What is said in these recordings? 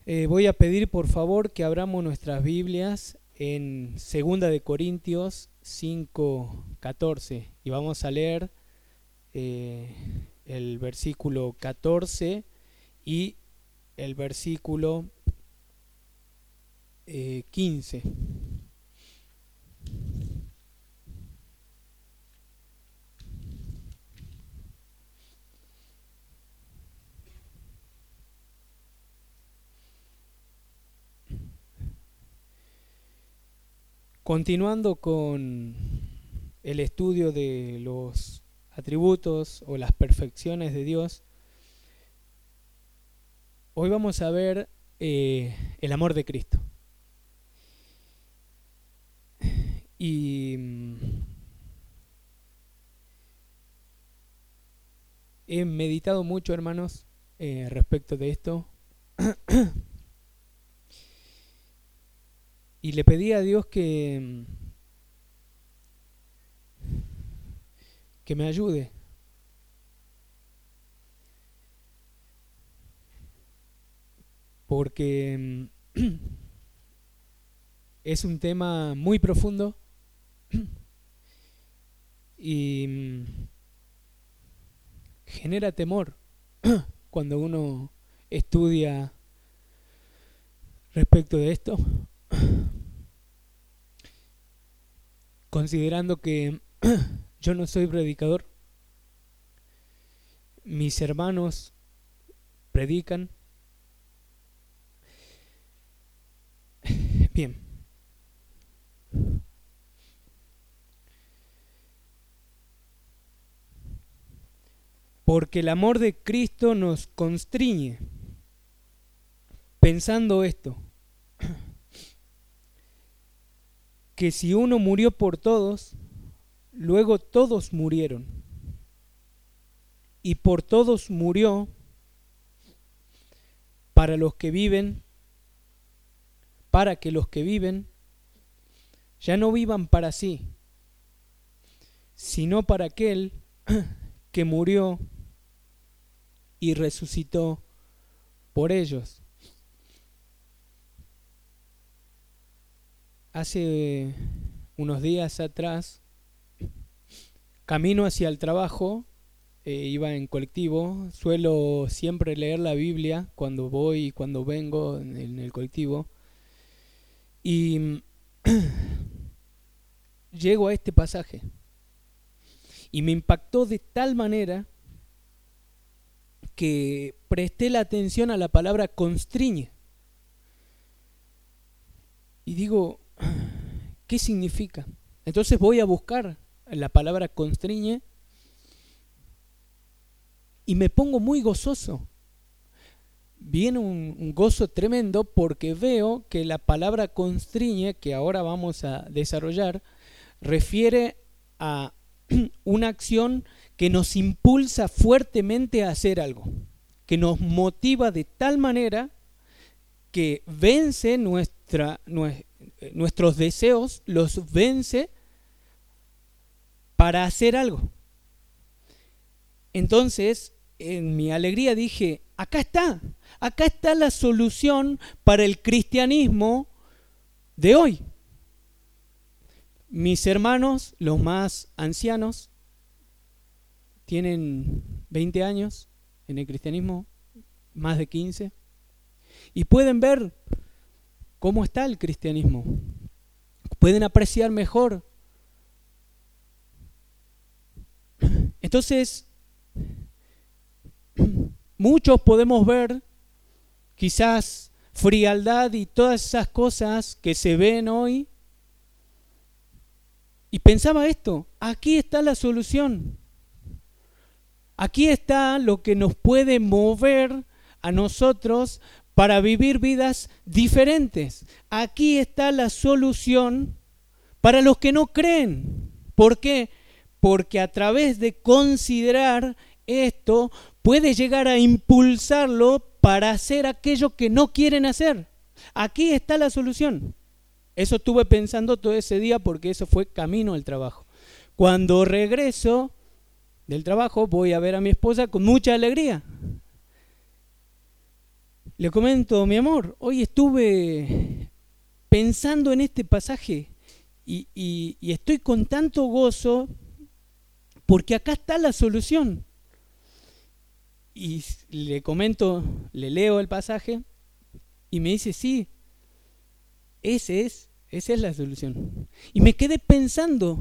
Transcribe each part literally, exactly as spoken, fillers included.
Eh, voy a pedir por favor que abramos nuestras Biblias en Segunda de Corintios cinco catorce y vamos a leer eh, el versículo catorce y el versículo eh, quince. Continuando con el estudio de los atributos o las perfecciones de Dios, hoy vamos a ver eh, el amor de Cristo. Y mm, he meditado mucho, hermanos, eh, respecto de esto. Y le pedí a Dios que, que me ayude. Porque es un tema muy profundo y genera temor cuando uno estudia respecto de esto. Considerando que yo no soy predicador, mis hermanos predican. Bien. Porque el amor de Cristo nos constriñe, pensando esto, que si uno murió por todos, luego todos murieron. Y por todos murió para los que viven, para que los que viven ya no vivan para sí, sino para aquel que murió y resucitó por ellos. Hace unos días atrás, camino hacia el trabajo, eh, iba en colectivo. Suelo siempre leer la Biblia cuando voy y cuando vengo en el, en el colectivo. Y llego a este pasaje y me impactó de tal manera que presté la atención a la palabra constriñe. Y digo, ¿qué significa? Entonces voy a buscar la palabra constriñe y me pongo muy gozoso. Viene un, un gozo tremendo porque veo que la palabra constriñe, que ahora vamos a desarrollar, refiere a una acción que nos impulsa fuertemente a hacer algo, que nos motiva de tal manera que vence nuestra, nuestros deseos, los vence para hacer algo. Entonces, en mi alegría dije, acá está, acá está la solución para el cristianismo de hoy. Mis hermanos, los más ancianos, tienen veinte años en el cristianismo, más de quince, y pueden ver cómo está el cristianismo. Pueden apreciar mejor. Entonces, muchos podemos ver quizás frialdad y todas esas cosas que se ven hoy. Y pensaba esto, aquí está la solución. Aquí está lo que nos puede mover a nosotros para vivir vidas diferentes. Aquí está la solución para los que no creen. ¿Por qué? Porque a través de considerar esto puede llegar a impulsarlo para hacer aquello que no quieren hacer. Aquí está la solución. Eso estuve pensando todo ese día porque eso fue camino al trabajo. Cuando regreso del trabajo voy a ver a mi esposa con mucha alegría. Le comento, mi amor, hoy estuve pensando en este pasaje y, y, y estoy con tanto gozo porque acá está la solución. Y le comento, le leo el pasaje y me dice, sí, ese es, esa es la solución. Y me quedé pensando,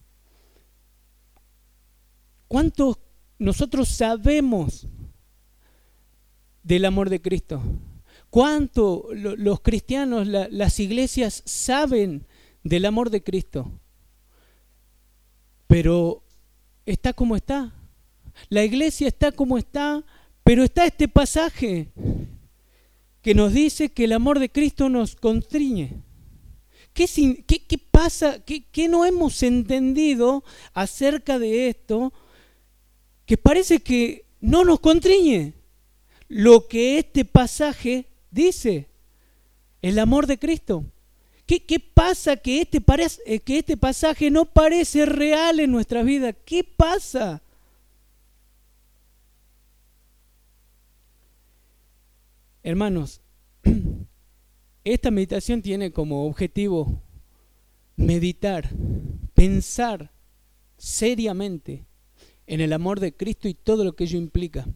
¿cuántos nosotros sabemos del amor de Cristo? ¿Cuánto lo, los cristianos, la, las iglesias saben del amor de Cristo? Pero está como está. La iglesia está como está, pero está este pasaje que nos dice que el amor de Cristo nos constriñe. ¿Qué, qué, qué pasa? ¿Qué, ¿Qué no hemos entendido acerca de esto? Que parece que no nos constriñe lo que este pasaje dice, el amor de Cristo. ¿Qué, qué pasa que este, parece, que este pasaje no parece real en nuestra vida? ¿Qué pasa? Hermanos, esta meditación tiene como objetivo meditar, pensar seriamente en el amor de Cristo y todo lo que ello implica.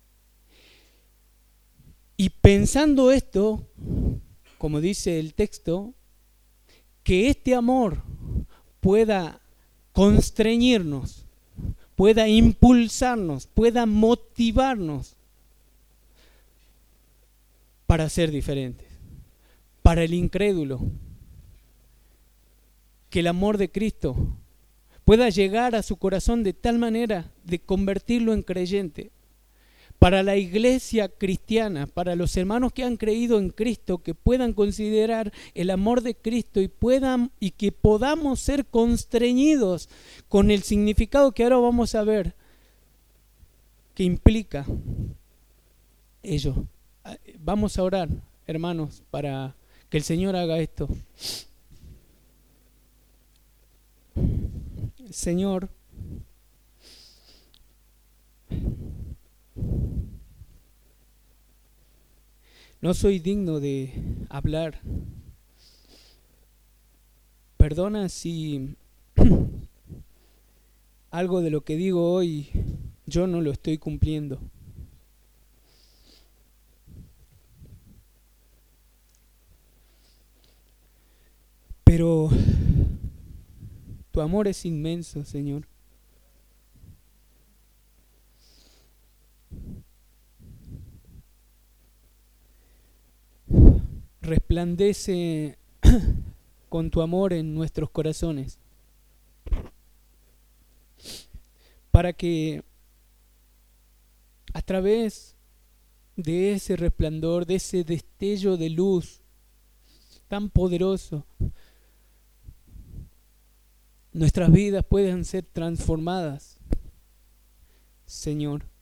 Y pensando esto, como dice el texto, que este amor pueda constreñirnos, pueda impulsarnos, pueda motivarnos para ser diferentes. Para el incrédulo, que el amor de Cristo pueda llegar a su corazón de tal manera de convertirlo en creyente. Para la iglesia cristiana, para los hermanos que han creído en Cristo, que puedan considerar el amor de Cristo y puedan y que podamos ser constreñidos con el significado que ahora vamos a ver que implica ello. Vamos a orar, hermanos, para que el Señor haga esto. Señor, no soy digno de hablar. Perdona si algo de lo que digo hoy yo no lo estoy cumpliendo. Pero tu amor es inmenso, Señor. Resplandece con tu amor en nuestros corazones, para que a través de ese resplandor, de ese destello de luz tan poderoso, nuestras vidas puedan ser transformadas, Señor.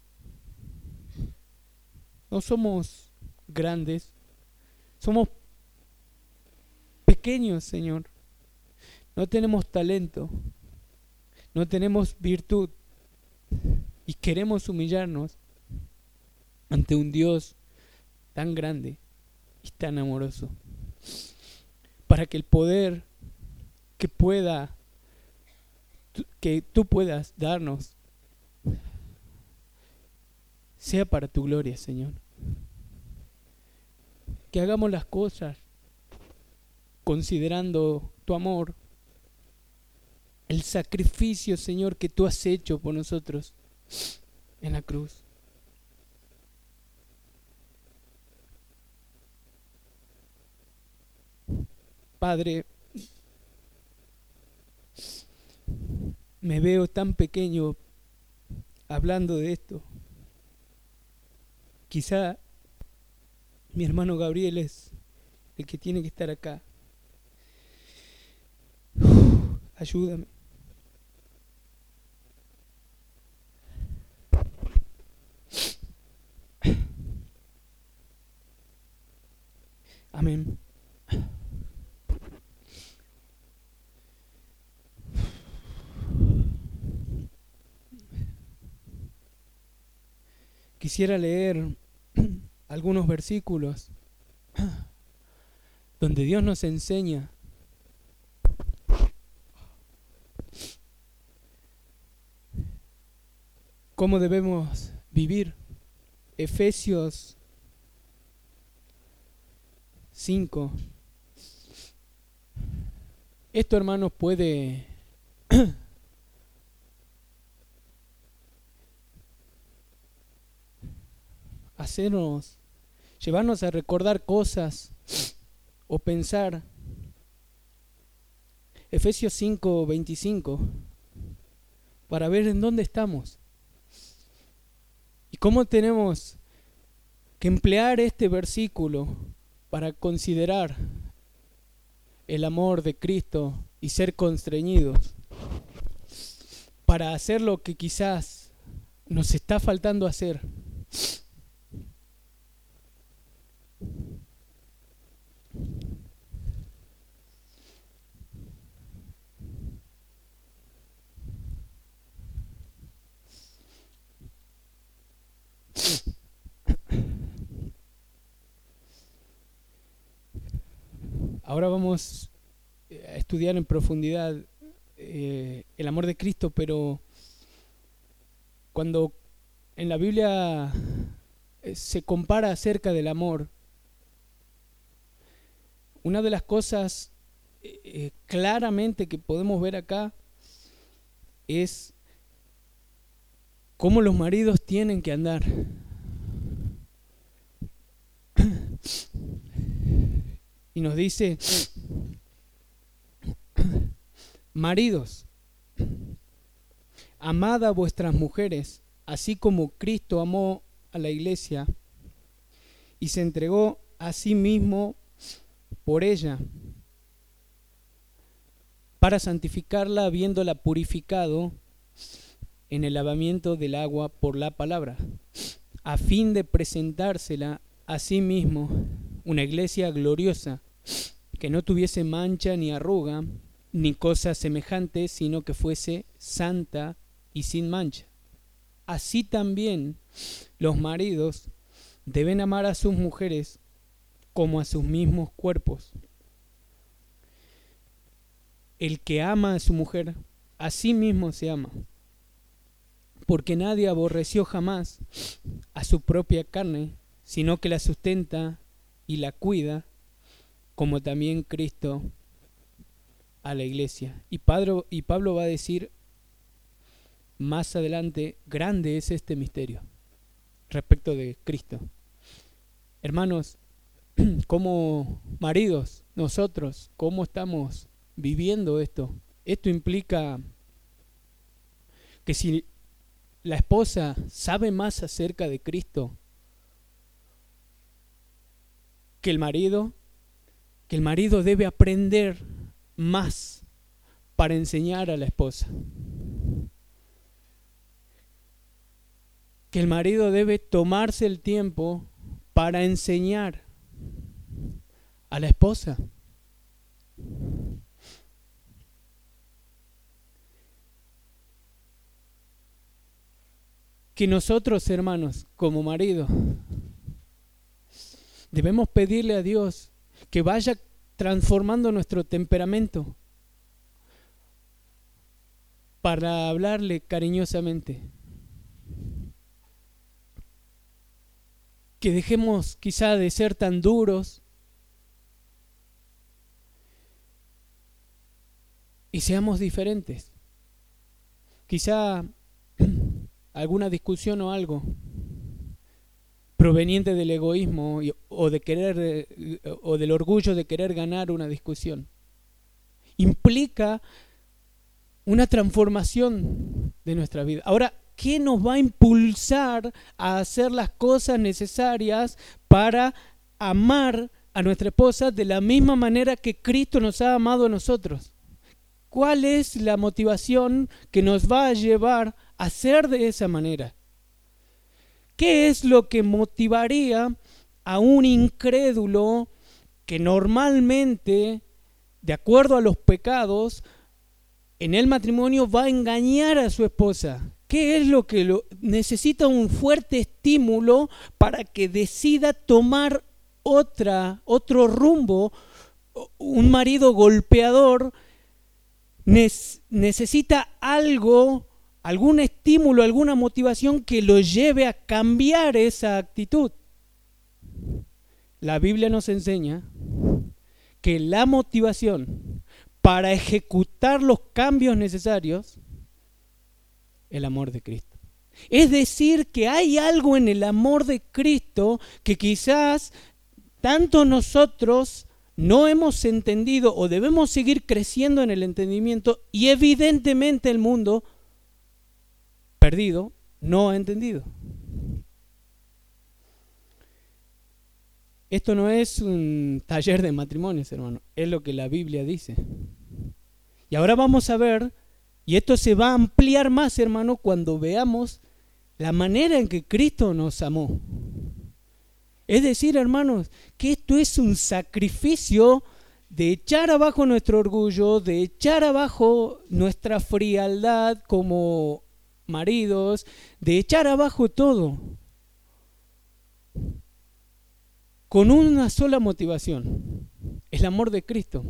No somos grandes, somos pequeños, Señor. No tenemos talento, no tenemos virtud y queremos humillarnos ante un Dios tan grande y tan amoroso, para que el poder que pueda que tú puedas darnos sea para tu gloria, Señor. Que hagamos las cosas considerando tu amor, el sacrificio, Señor, que tú has hecho por nosotros en la cruz. Padre, me veo tan pequeño hablando de esto. Quizá mi hermano Gabriel es el que tiene que estar acá. Uf, ayúdame. Amén. Quisiera leer algunos versículos donde Dios nos enseña cómo debemos vivir. Efesios cinco. Esto, hermanos, puede hacernos, llevarnos a recordar cosas o pensar. Efesios cinco, veinticinco, para ver en dónde estamos y cómo tenemos que emplear este versículo para considerar el amor de Cristo y ser constreñidos para hacer lo que quizás nos está faltando hacer. Ahora vamos a estudiar en profundidad eh, el amor de Cristo, pero cuando en la Biblia eh, se compara acerca del amor, una de las cosas eh, claramente que podemos ver acá es cómo los maridos tienen que andar. Y nos dice, maridos, amad a vuestras mujeres, así como Cristo amó a la iglesia y se entregó a sí mismo por ella, para santificarla, habiéndola purificado en el lavamiento del agua por la palabra, a fin de presentársela a sí mismo una iglesia gloriosa, que no tuviese mancha ni arruga, ni cosa semejante, sino que fuese santa y sin mancha. Así también los maridos deben amar a sus mujeres como a sus mismos cuerpos. El que ama a su mujer, a sí mismo se ama, porque nadie aborreció jamás a su propia carne, sino que la sustenta y la cuida, como también Cristo a la iglesia. Y Pablo, y Pablo va a decir más adelante, grande es este misterio respecto de Cristo. Hermanos, como maridos, nosotros, ¿cómo estamos viviendo esto? Esto implica que si la esposa sabe más acerca de Cristo que el marido, que el marido debe aprender más para enseñar a la esposa. Que el marido debe tomarse el tiempo para enseñar a la esposa. Que nosotros, hermanos, como marido, debemos pedirle a Dios que vaya transformando nuestro temperamento para hablarle cariñosamente. Que dejemos quizá de ser tan duros y seamos diferentes. Quizá alguna discusión o algo proveniente del egoísmo o de querer o del orgullo de querer ganar una discusión implica una transformación de nuestra vida. Ahora, ¿qué nos va a impulsar a hacer las cosas necesarias para amar a nuestra esposa de la misma manera que Cristo nos ha amado a nosotros? ¿Cuál es la motivación que nos va a llevar a hacer de esa manera? ¿Qué es lo que motivaría a un incrédulo que normalmente, de acuerdo a los pecados, en el matrimonio va a engañar a su esposa ¿Qué es lo que lo, necesita un fuerte estímulo para que decida tomar otra, otro rumbo? Un marido golpeador nes, necesita algo, algún estímulo, alguna motivación que lo lleve a cambiar esa actitud. La Biblia nos enseña que la motivación para ejecutar los cambios necesarios es el amor de Cristo. Es decir, que hay algo en el amor de Cristo que quizás tanto nosotros no hemos entendido o debemos seguir creciendo en el entendimiento, y evidentemente el mundo perdido no ha entendido. Esto no es un taller de matrimonios, hermano, es lo que la Biblia dice. Y ahora vamos a ver, y esto se va a ampliar más, hermano, cuando veamos la manera en que Cristo nos amó. Es decir, hermanos, que esto es un sacrificio de echar abajo nuestro orgullo, de echar abajo nuestra frialdad como maridos, de echar abajo todo, con una sola motivación: el amor de Cristo.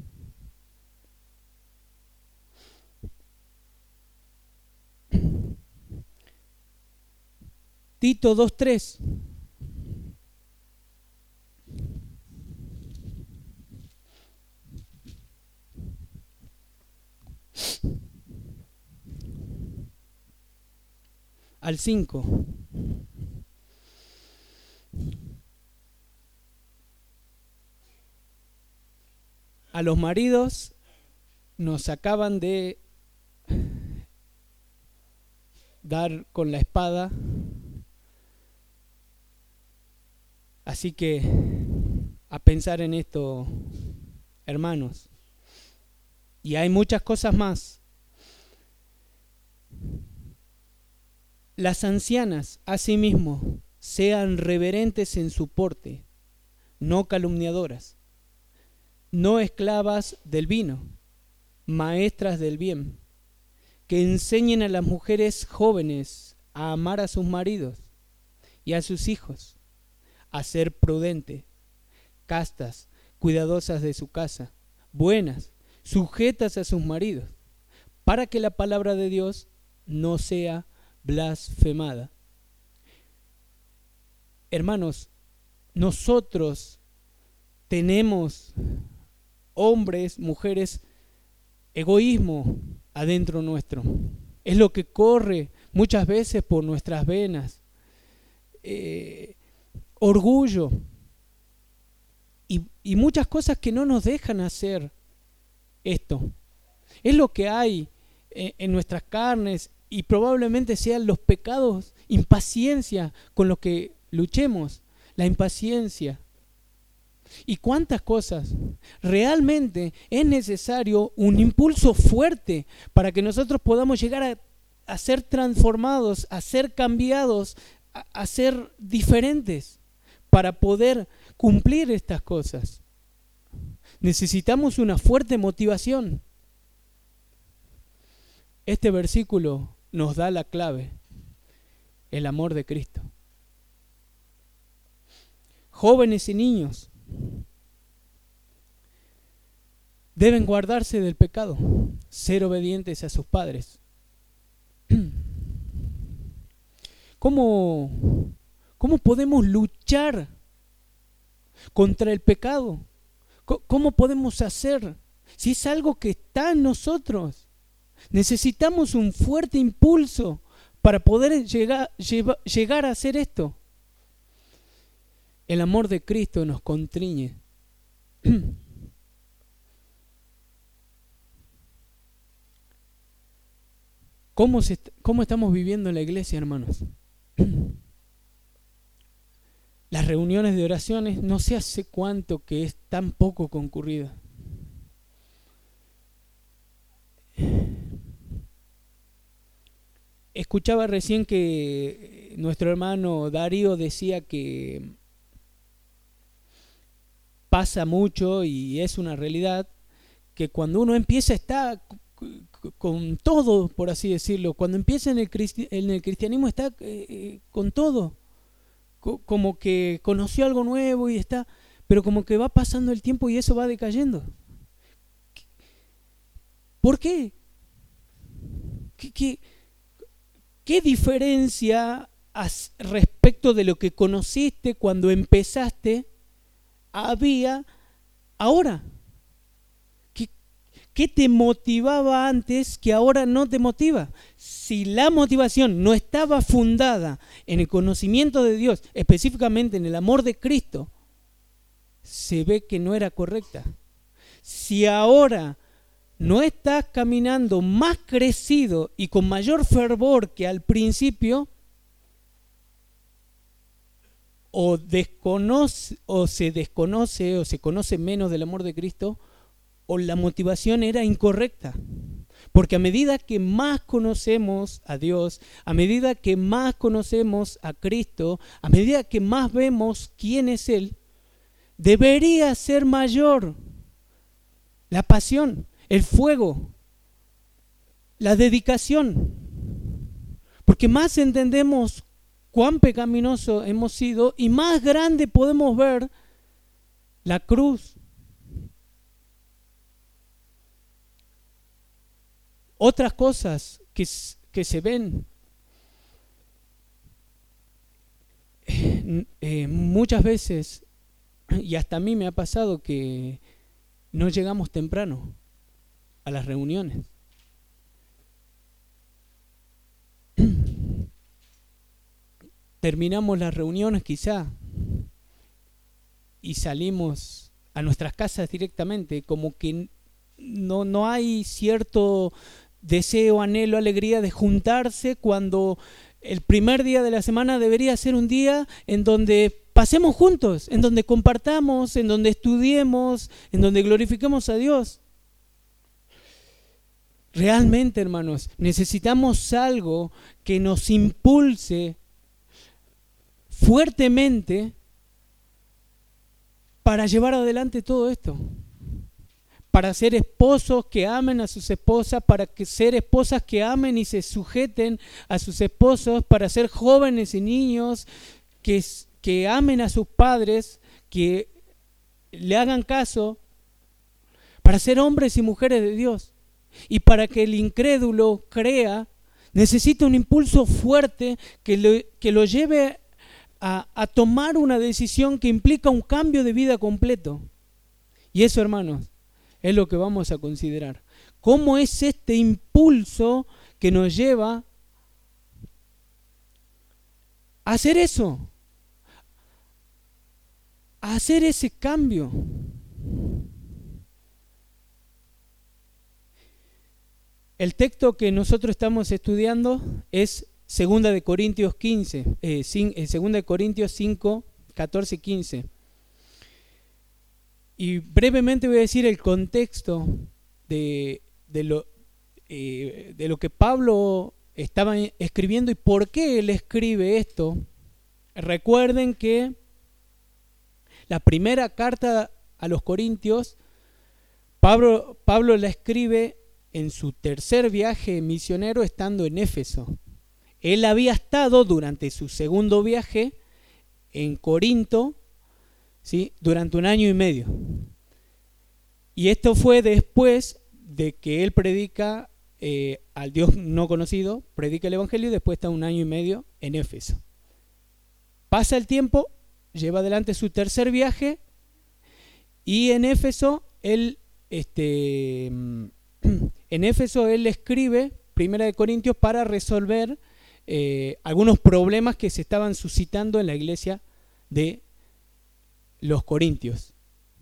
Tito dos tres. Al cinco. A los maridos nos acaban de dar con la espada, así que a pensar en esto, hermanos. Y hay muchas cosas más. Las ancianas, asimismo, sean reverentes en su porte, no calumniadoras, no esclavas del vino, maestras del bien, que enseñen a las mujeres jóvenes a amar a sus maridos y a sus hijos, a ser prudentes, castas, cuidadosas de su casa, buenas, sujetas a sus maridos, para que la palabra de Dios no sea blasfemada. Hermanos, nosotros tenemos, hombres, mujeres, egoísmo adentro nuestro. Es lo que corre muchas veces por nuestras venas. Eh, orgullo y, y muchas cosas que no nos dejan hacer esto. Es lo que hay en, en nuestras carnes, y probablemente sean los pecados, impaciencia con los que luchemos, la impaciencia. ¿Y cuántas cosas? Realmente es necesario un impulso fuerte para que nosotros podamos llegar a, a ser transformados, a ser cambiados, a, a ser diferentes, para poder cumplir estas cosas. Necesitamos una fuerte motivación. Este versículo nos da la clave: el amor de Cristo. Jóvenes y niños deben guardarse del pecado, ser obedientes a sus padres. ¿Cómo, cómo podemos luchar contra el pecado? ¿Cómo podemos hacer si es algo que está en nosotros? Necesitamos un fuerte impulso para poder llegar, lleva, llegar a hacer esto. El amor de Cristo nos constriñe. ¿Cómo, se, ¿Cómo estamos viviendo en la iglesia, hermanos? Las reuniones de oraciones, no sé hace cuánto que es tan poco concurrida. Escuchaba recién que nuestro hermano Darío decía que pasa mucho, y es una realidad, que cuando uno empieza está con todo, por así decirlo. Cuando empieza en el, cristi- en el cristianismo está eh, con todo. Co- como que conoció algo nuevo y está... Pero como que va pasando el tiempo y eso va decayendo. ¿Por qué? ¿Qué, qué, qué diferencia has, respecto de lo que conociste cuando empezaste había ahora? ¿Qué, qué te motivaba antes que ahora no te motiva? Si la motivación no estaba fundada en el conocimiento de Dios, específicamente en el amor de Cristo, se ve que no era correcta. Si ahora no estás caminando más crecido y con mayor fervor que al principio, o desconoce, o se desconoce, o se conoce menos del amor de Cristo, o la motivación era incorrecta. Porque a medida que más conocemos a Dios, a medida que más conocemos a Cristo, a medida que más vemos quién es Él, debería ser mayor la pasión, el fuego, la dedicación. Porque más entendemos cuán pecaminoso hemos sido y más grande podemos ver la cruz. Otras cosas que, que se ven eh, muchas veces, y hasta a mí me ha pasado que no llegamos temprano a las reuniones. Terminamos las reuniones quizá y salimos a nuestras casas directamente, como que no, no hay cierto deseo, anhelo, alegría de juntarse cuando el primer día de la semana debería ser un día en donde pasemos juntos, en donde compartamos, en donde estudiemos, en donde glorifiquemos a Dios. Realmente, hermanos, necesitamos algo que nos impulse fuertemente para llevar adelante todo esto. Para ser esposos que amen a sus esposas, para que ser esposas que amen y se sujeten a sus esposos, para ser jóvenes y niños que, que amen a sus padres, que le hagan caso, para ser hombres y mujeres de Dios. Y para que el incrédulo crea, necesita un impulso fuerte que lo, que lo lleve a, a tomar una decisión que implica un cambio de vida completo. Y eso, hermanos, es lo que vamos a considerar. ¿Cómo es este impulso que nos lleva a hacer eso? A hacer ese cambio. El texto que nosotros estamos estudiando es segunda de Corintios quince, eh, segunda de Corintios cinco, catorce y quince. Y brevemente voy a decir el contexto de, de, lo, eh, de lo que Pablo estaba escribiendo y por qué él escribe esto. Recuerden que la primera carta a los Corintios, Pablo, Pablo la escribe en su tercer viaje misionero estando en Éfeso. Él había estado durante su segundo viaje en Corinto, ¿sí?, durante un año y medio. Y esto fue después de que él predica eh, al Dios no conocido, predica el Evangelio y después está un año y medio en Éfeso. Pasa el tiempo, lleva adelante su tercer viaje y en Éfeso él, este, en Éfeso él escribe Primera de Corintios para resolver eh, algunos problemas que se estaban suscitando en la iglesia de los Corintios.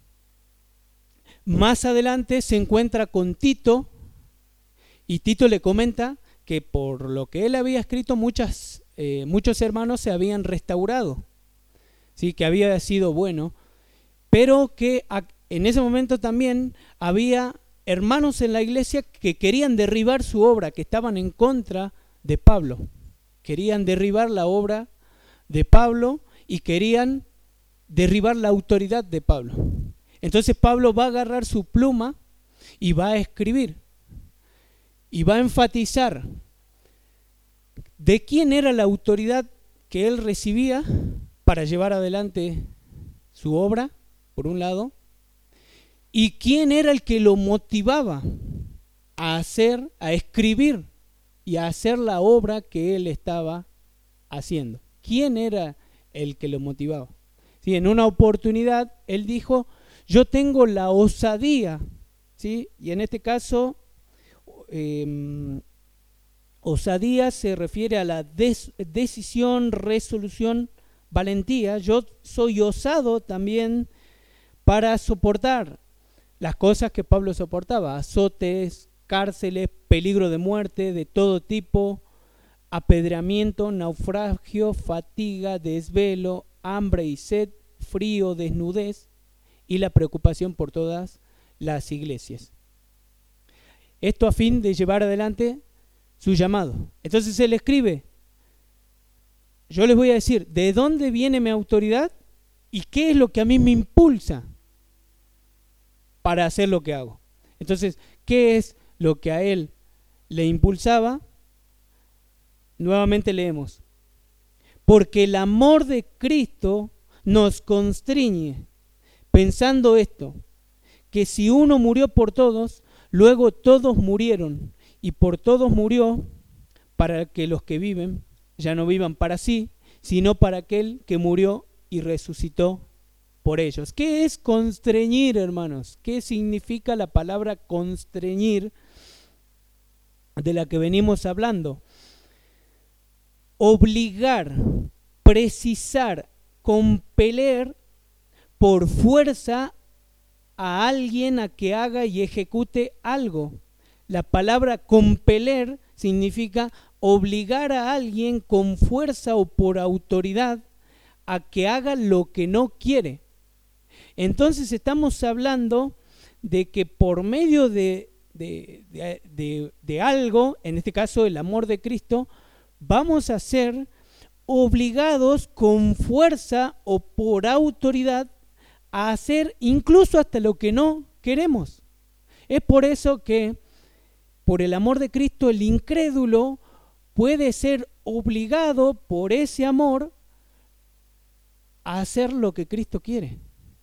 Más adelante se encuentra con Tito y Tito le comenta que por lo que él había escrito muchas, eh, muchos hermanos se habían restaurado, ¿sí?, que había sido bueno, pero que a, en ese momento también había hermanos en la iglesia que querían derribar su obra, que estaban en contra de Pablo, querían derribar la obra de Pablo y querían derribar la autoridad de Pablo. Entonces Pablo va a agarrar su pluma y va a escribir. y va a enfatizar de quién era la autoridad que él recibía para llevar adelante su obra, por un lado, y quién era el que lo motivaba a hacer, a escribir y a hacer la obra que él estaba haciendo. ¿Quién era el que lo motivaba? Sí, en una oportunidad él dijo, yo tengo la osadía, ¿sí? Y en este caso, eh, osadía se refiere a la des- decisión, resolución, valentía. Yo soy osado también para soportar las cosas que Pablo soportaba, azotes, cárceles, peligro de muerte de todo tipo, apedreamiento, naufragio, fatiga, desvelo, hambre y sed, frío, desnudez y la preocupación por todas las iglesias. Esto a fin de llevar adelante su llamado. Entonces él escribe, yo les voy a decir, ¿de dónde viene mi autoridad? ¿Y qué es lo que a mí me impulsa para hacer lo que hago? Entonces, ¿qué es lo que a él le impulsaba? Nuevamente leemos, porque el amor de Cristo nos constriñe, pensando esto, que si uno murió por todos, luego todos murieron, y por todos murió, para que los que viven ya no vivan para sí, sino para aquel que murió y resucitó por ellos. ¿Qué es constreñir, hermanos? ¿Qué significa la palabra constreñir de la que venimos hablando? Obligar, precisar, compeler por fuerza a alguien a que haga y ejecute algo. La palabra compeler significa obligar a alguien con fuerza o por autoridad a que haga lo que no quiere. Entonces estamos hablando de que por medio de, de, de, de, de algo, en este caso el amor de Cristo, vamos a ser obligados con fuerza o por autoridad a hacer incluso hasta lo que no queremos. Es por eso que por el amor de Cristo el incrédulo puede ser obligado por ese amor a hacer lo que Cristo quiere.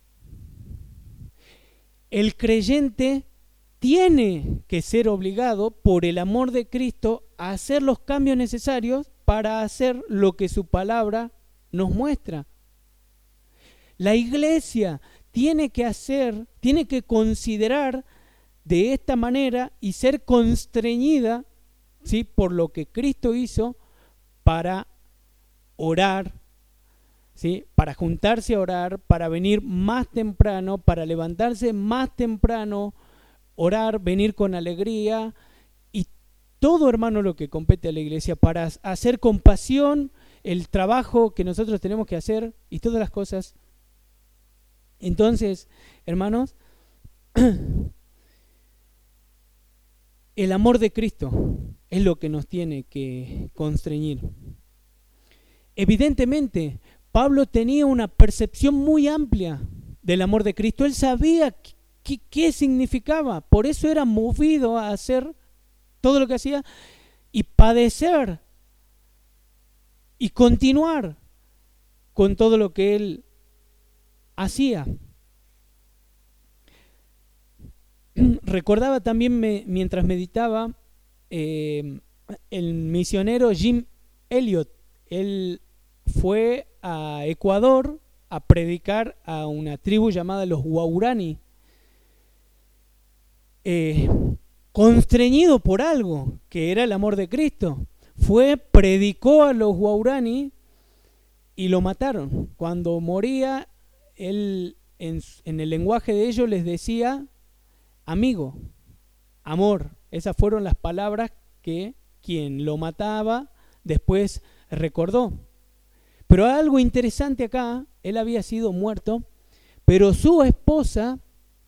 El creyente tiene que ser obligado por el amor de Cristo a hacer los cambios necesarios para hacer lo que su palabra nos muestra. La iglesia tiene que hacer, tiene que considerar de esta manera y ser constreñida, ¿sí?, por lo que Cristo hizo para orar, ¿sí?, para juntarse a orar, para venir más temprano, para levantarse más temprano, orar, venir con alegría y todo, hermano, lo que compete a la iglesia, para hacer con pasión el trabajo que nosotros tenemos que hacer y todas las cosas. Entonces, hermanos, el amor de Cristo es lo que nos tiene que constreñir. Evidentemente, Pablo tenía una percepción muy amplia del amor de Cristo. Él sabía qué, qué significaba. Por eso era movido a hacer todo lo que hacía y padecer y continuar con todo lo que él hacía. Recordaba también me, mientras meditaba eh, el misionero Jim Elliot. Él fue a Ecuador a predicar a una tribu llamada los Waurani, eh, constreñido por algo que era el amor de Cristo. Fue, predicó a los Waurani y lo mataron. Cuando moría, él en, en el lenguaje de ellos les decía amigo, amor. Esas fueron las palabras que quien lo mataba después recordó. Pero algo interesante acá, él había sido muerto, pero su esposa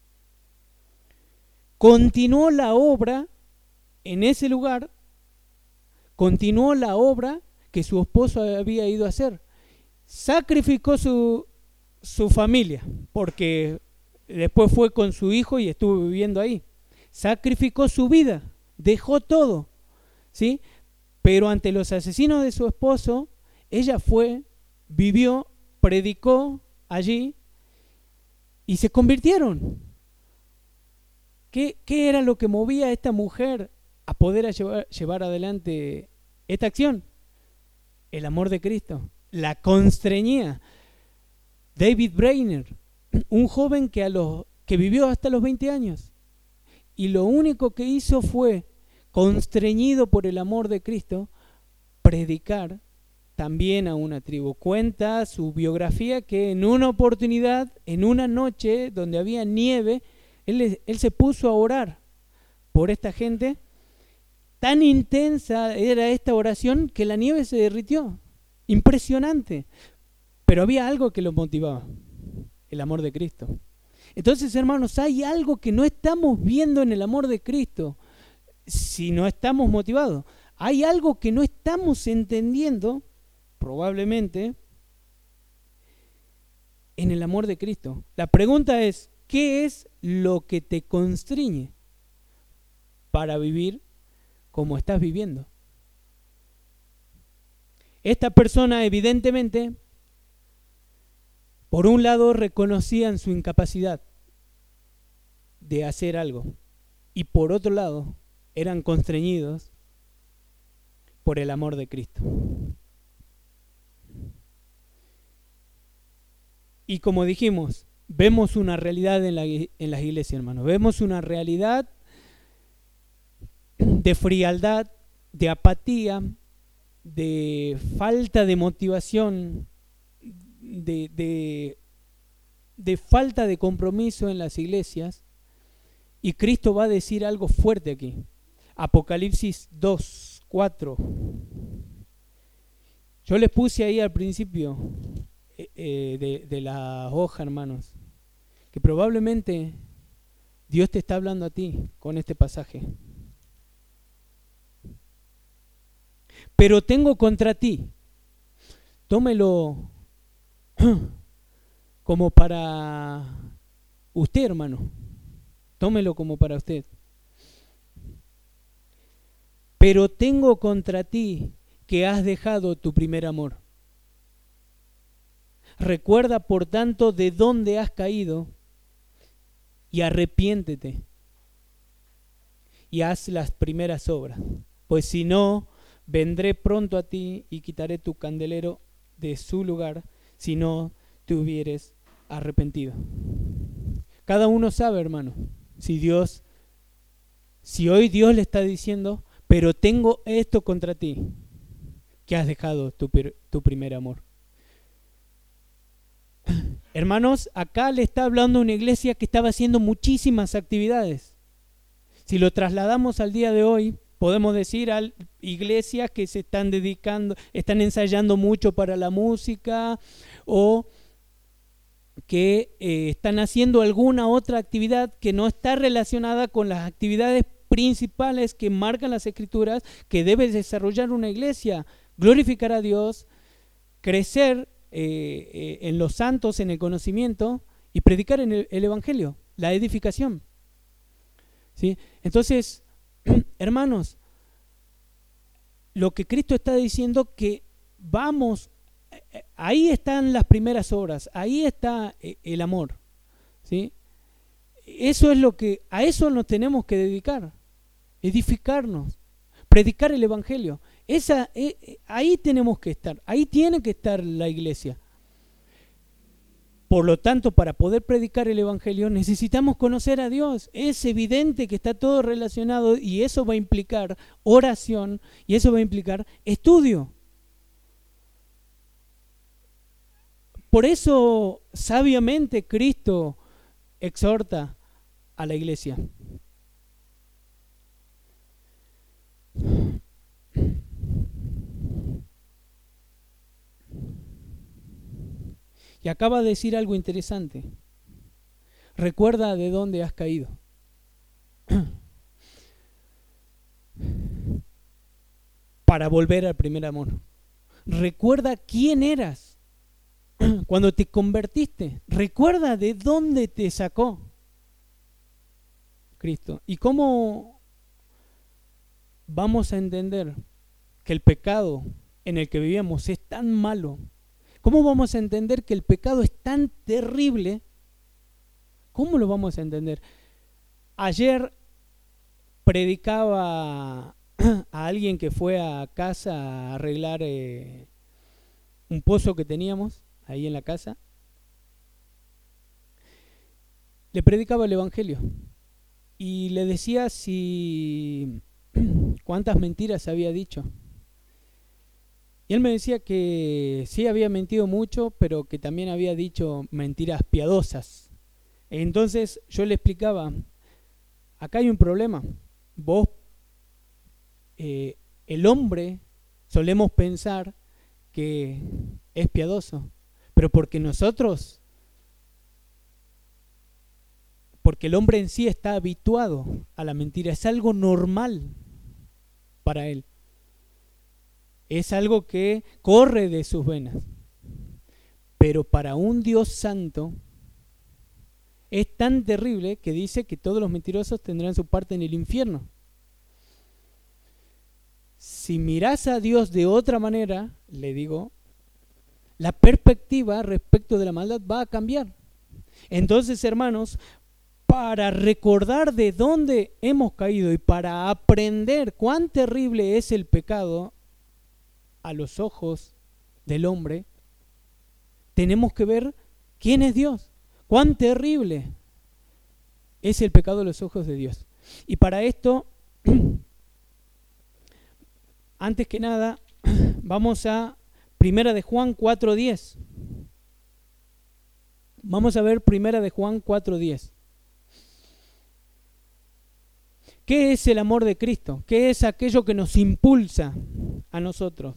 continuó la obra en ese lugar, continuó la obra que su esposo había ido a hacer. Sacrificó su, su familia, porque después fue con su hijo y estuvo viviendo ahí. Sacrificó su vida, dejó todo, ¿sí? Pero ante los asesinos de su esposo, ella fue, vivió, predicó allí y se convirtieron. ¿Qué, qué era lo que movía a esta mujer a poder a llevar, llevar adelante esta acción? El amor de Cristo. La constreñía. David Brainerd, un joven que, a los, que vivió hasta los veinte años, y lo único que hizo fue, constreñido por el amor de Cristo, predicar también a una tribu. Cuenta su biografía que en una oportunidad, en una noche donde había nieve, él, él se puso a orar por esta gente. Tan intensa era esta oración que la nieve se derritió. Impresionante. Pero había algo que lo motivaba, el amor de Cristo. Entonces, hermanos, hay algo que no estamos viendo en el amor de Cristo si no estamos motivados. Hay algo que no estamos entendiendo, probablemente, en el amor de Cristo. La pregunta es, ¿qué es lo que te constriñe para vivir como estás viviendo? Esta persona, evidentemente, por un lado reconocían su incapacidad de hacer algo, y por otro lado eran constreñidos por el amor de Cristo. Y como dijimos, vemos una realidad en, la, en las iglesias, hermanos. Vemos una realidad de frialdad, de apatía, de falta de motivación, de, de, de falta de compromiso en las iglesias. Y Cristo va a decir algo fuerte aquí. Apocalipsis dos, cuatro. Yo les puse ahí al principio eh, de, de la hoja, hermanos, que probablemente Dios te está hablando a ti con este pasaje. Pero tengo contra ti, tómelo como para usted, hermano, tómelo como para usted. Pero tengo contra ti que has dejado tu primer amor. Recuerda, por tanto, de dónde has caído y arrepiéntete y haz las primeras obras. Pues si no, vendré pronto a ti y quitaré tu candelero de su lugar si no te hubieres arrepentido. Cada uno sabe, hermano, si Dios, si hoy Dios le está diciendo, pero tengo esto contra ti, que has dejado tu, tu primer amor. Hermanos, acá le está hablando a una iglesia que estaba haciendo muchísimas actividades. Si lo trasladamos al día de hoy, podemos decir a iglesias que se están dedicando, están ensayando mucho para la música, o que eh, están haciendo alguna otra actividad que no está relacionada con las actividades principales que marcan las Escrituras que debe desarrollar una iglesia: glorificar a Dios, crecer eh, eh, en los santos, en el conocimiento, y predicar en el, el Evangelio, la edificación. ¿Sí? Entonces, hermanos, lo que Cristo está diciendo, que vamos, ahí están las primeras obras, ahí está el amor, ¿sí? Eso es lo que, a eso nos tenemos que dedicar, edificarnos, predicar el Evangelio. Esa, eh, ahí tenemos que estar, ahí tiene que estar la iglesia. Por lo tanto, para poder predicar el Evangelio necesitamos conocer a Dios. Es evidente que está todo relacionado, y eso va a implicar oración, y eso va a implicar estudio. Por eso, sabiamente, Cristo exhorta a la iglesia. Y acaba de decir algo interesante. Recuerda de dónde has caído. Para volver al primer amor. Recuerda quién eras cuando te convertiste. Recuerda de dónde te sacó Cristo. Y cómo, vamos a entender que el pecado en el que vivíamos es tan malo? ¿Cómo vamos a entender que el pecado es tan terrible? ¿Cómo lo vamos a entender? Ayer predicaba a alguien que fue a casa a arreglar eh, un pozo que teníamos ahí en la casa. Le predicaba el Evangelio y le decía si cuántas mentiras había dicho. Y él me decía que sí había mentido mucho, pero que también había dicho mentiras piadosas. Entonces yo le explicaba, acá hay un problema. Vos, eh, el hombre, solemos pensar que es piadoso, pero porque nosotros, porque el hombre en sí está habituado a la mentira, es algo normal para él. Es algo que corre de sus venas. Pero para un Dios santo es tan terrible que dice que todos los mentirosos tendrán su parte en el infierno. Si mirás a Dios de otra manera, le digo, la perspectiva respecto de la maldad va a cambiar. Entonces, hermanos, para recordar de dónde hemos caído y para aprender cuán terrible es el pecado a los ojos del hombre, tenemos que ver quién es Dios, cuán terrible es el pecado a los ojos de Dios. Y para esto, antes que nada, vamos a Primera de Juan cuatro diez. Vamos a ver Primera de Juan cuatro diez. ¿Qué es el amor de Cristo? ¿Qué es aquello que nos impulsa a nosotros?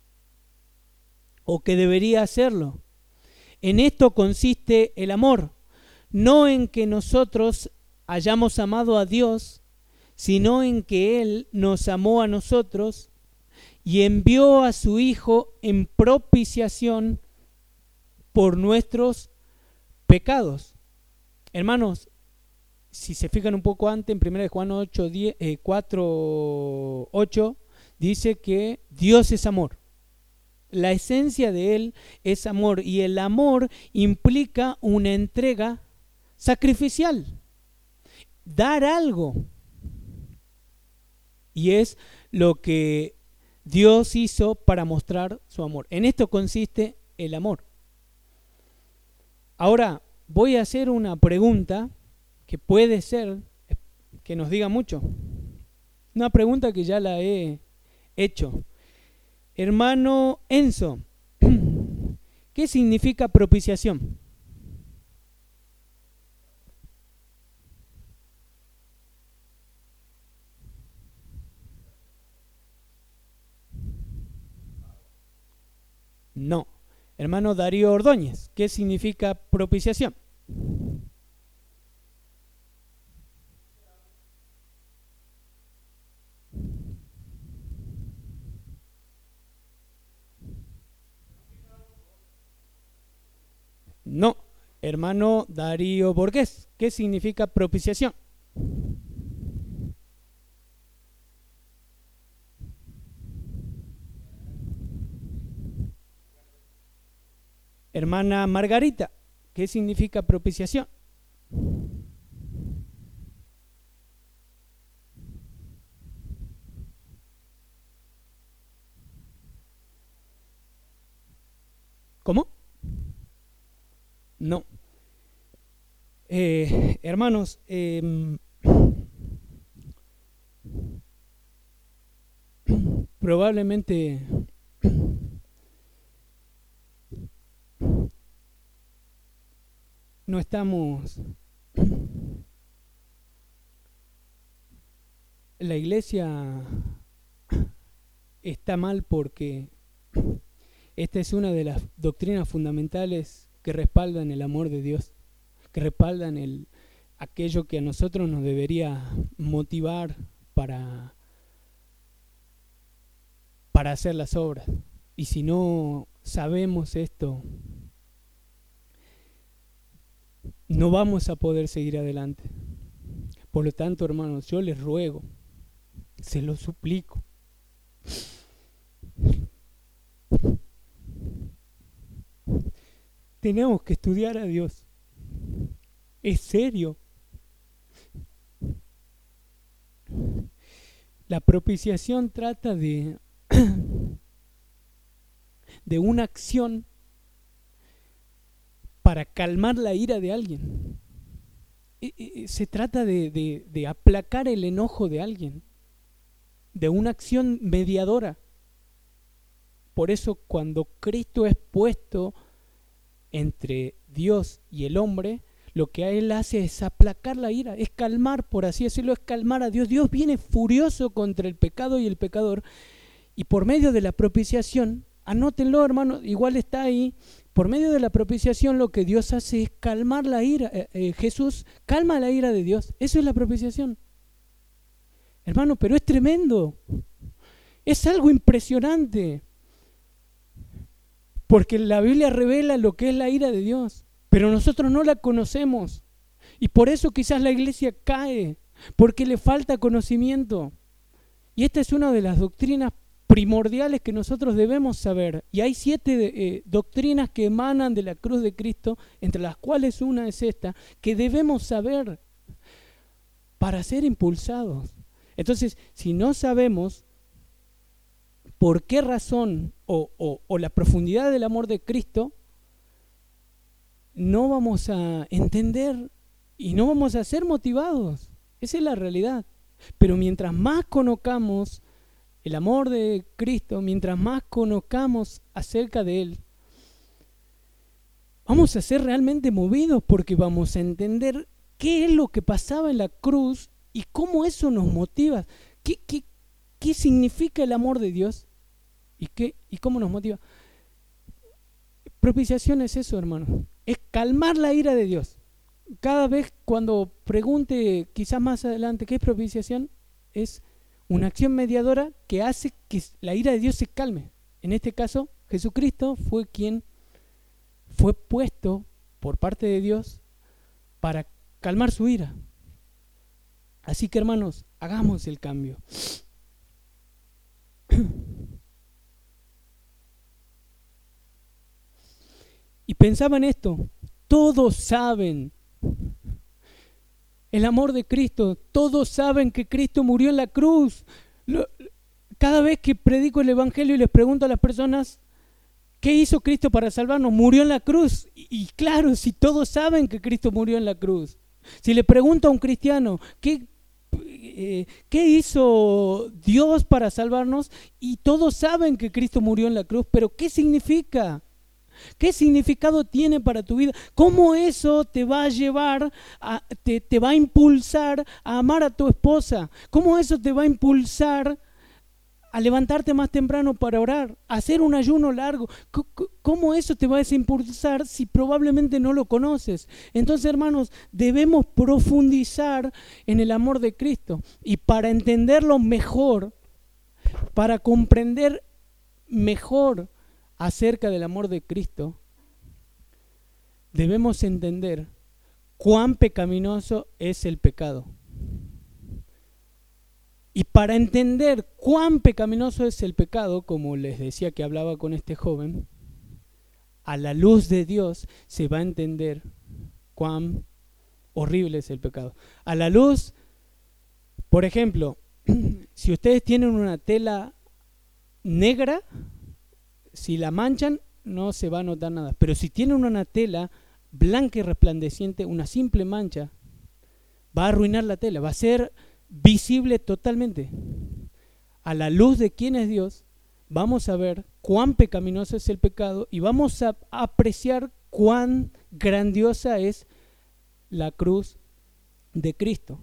¿O que debería hacerlo? En esto consiste el amor, no en que nosotros hayamos amado a Dios, sino en que Él nos amó a nosotros y envió a su Hijo en propiciación por nuestros pecados. Hermanos, si se fijan un poco antes, en primera de Juan ocho, diez, eh, cuatro, ocho, dice que Dios es amor. La esencia de Él es amor y el amor implica una entrega sacrificial, dar algo. Y es lo que Dios hizo para mostrar su amor. En esto consiste el amor. Ahora voy a hacer una pregunta que puede ser que nos diga mucho. Una pregunta que ya la he hecho. Hermano Enzo, ¿qué significa propiciación? No. Hermano Darío Ordóñez, ¿qué significa propiciación? No. Hermano Darío Borges, ¿qué significa propiciación? Hermana Margarita, ¿qué significa propiciación? ¿Cómo? No. Eh, hermanos, eh, probablemente no estamos... La iglesia está mal porque esta es una de las doctrinas fundamentales que respaldan el amor de Dios, que respaldan el, aquello que a nosotros nos debería motivar para, para hacer las obras. Y si no sabemos esto, no vamos a poder seguir adelante. Por lo tanto, hermanos, yo les ruego Se lo suplico. Tenemos que estudiar a Dios. Es serio. La propiciación trata de, de una acción para calmar la ira de alguien. Se trata de, de, de aplacar el enojo de alguien, de una acción mediadora. Por eso cuando Cristo es puesto entre Dios y el hombre, lo que Él hace es aplacar la ira, es calmar, por así decirlo, es calmar a Dios. Dios viene furioso contra el pecado y el pecador, y por medio de la propiciación, anótenlo hermano, igual está ahí, por medio de la propiciación lo que Dios hace es calmar la ira. Eh, eh, Jesús calma la ira de Dios, eso es la propiciación. Hermano, pero es tremendo, es algo impresionante, porque la Biblia revela lo que es la ira de Dios, pero nosotros no la conocemos, y por eso quizás la iglesia cae, porque le falta conocimiento. Y esta es una de las doctrinas primordiales que nosotros debemos saber, y hay siete eh, doctrinas que emanan de la cruz de Cristo, entre las cuales una es esta, que debemos saber para ser impulsados. Entonces, si no sabemos por qué razón o, o, o la profundidad del amor de Cristo, no vamos a entender y no vamos a ser motivados. Esa es la realidad. Pero mientras más conozcamos el amor de Cristo, mientras más conozcamos acerca de Él, vamos a ser realmente movidos, porque vamos a entender qué es lo que pasaba en la cruz y cómo eso nos motiva. ¿Qué, qué, qué significa el amor de Dios? ¿Y, qué, ¿Y cómo nos motiva? Propiciación es eso, hermano. Es calmar la ira de Dios. Cada vez cuando pregunte, quizás más adelante, ¿qué es propiciación? Es una acción mediadora que hace que la ira de Dios se calme. En este caso, Jesucristo fue quien fue puesto por parte de Dios para calmar su ira. Así que, hermanos, hagamos el cambio. Y pensaba en esto, todos saben el amor de Cristo, todos saben que Cristo murió en la cruz. Cada vez que predico el Evangelio y les pregunto a las personas, ¿qué hizo Cristo para salvarnos? Murió en la cruz. Y, y claro, si todos saben que Cristo murió en la cruz. Si le pregunto a un cristiano, ¿qué, eh, ¿qué hizo Dios para salvarnos? Y todos saben que Cristo murió en la cruz, pero ¿qué significa? ¿Qué significado tiene para tu vida? ¿Cómo eso te va a llevar, a, te, te va a impulsar a amar a tu esposa? ¿Cómo eso te va a impulsar a levantarte más temprano para orar, a hacer un ayuno largo? ¿Cómo eso te va a impulsar si probablemente no lo conoces? Entonces, hermanos, debemos profundizar en el amor de Cristo. Y para entenderlo mejor, para comprender mejor acerca del amor de Cristo, debemos entender cuán pecaminoso es el pecado. Y para entender cuán pecaminoso es el pecado, como les decía que hablaba con este joven, a la luz de Dios se va a entender cuán horrible es el pecado. A la luz, por ejemplo, si ustedes tienen una tela negra, si la manchan no se va a notar nada, pero si tienen una tela blanca y resplandeciente, una simple mancha va a arruinar la tela, va a ser visible totalmente. A la luz de quién es Dios, vamos a ver cuán pecaminoso es el pecado y vamos a apreciar cuán grandiosa es la cruz de Cristo.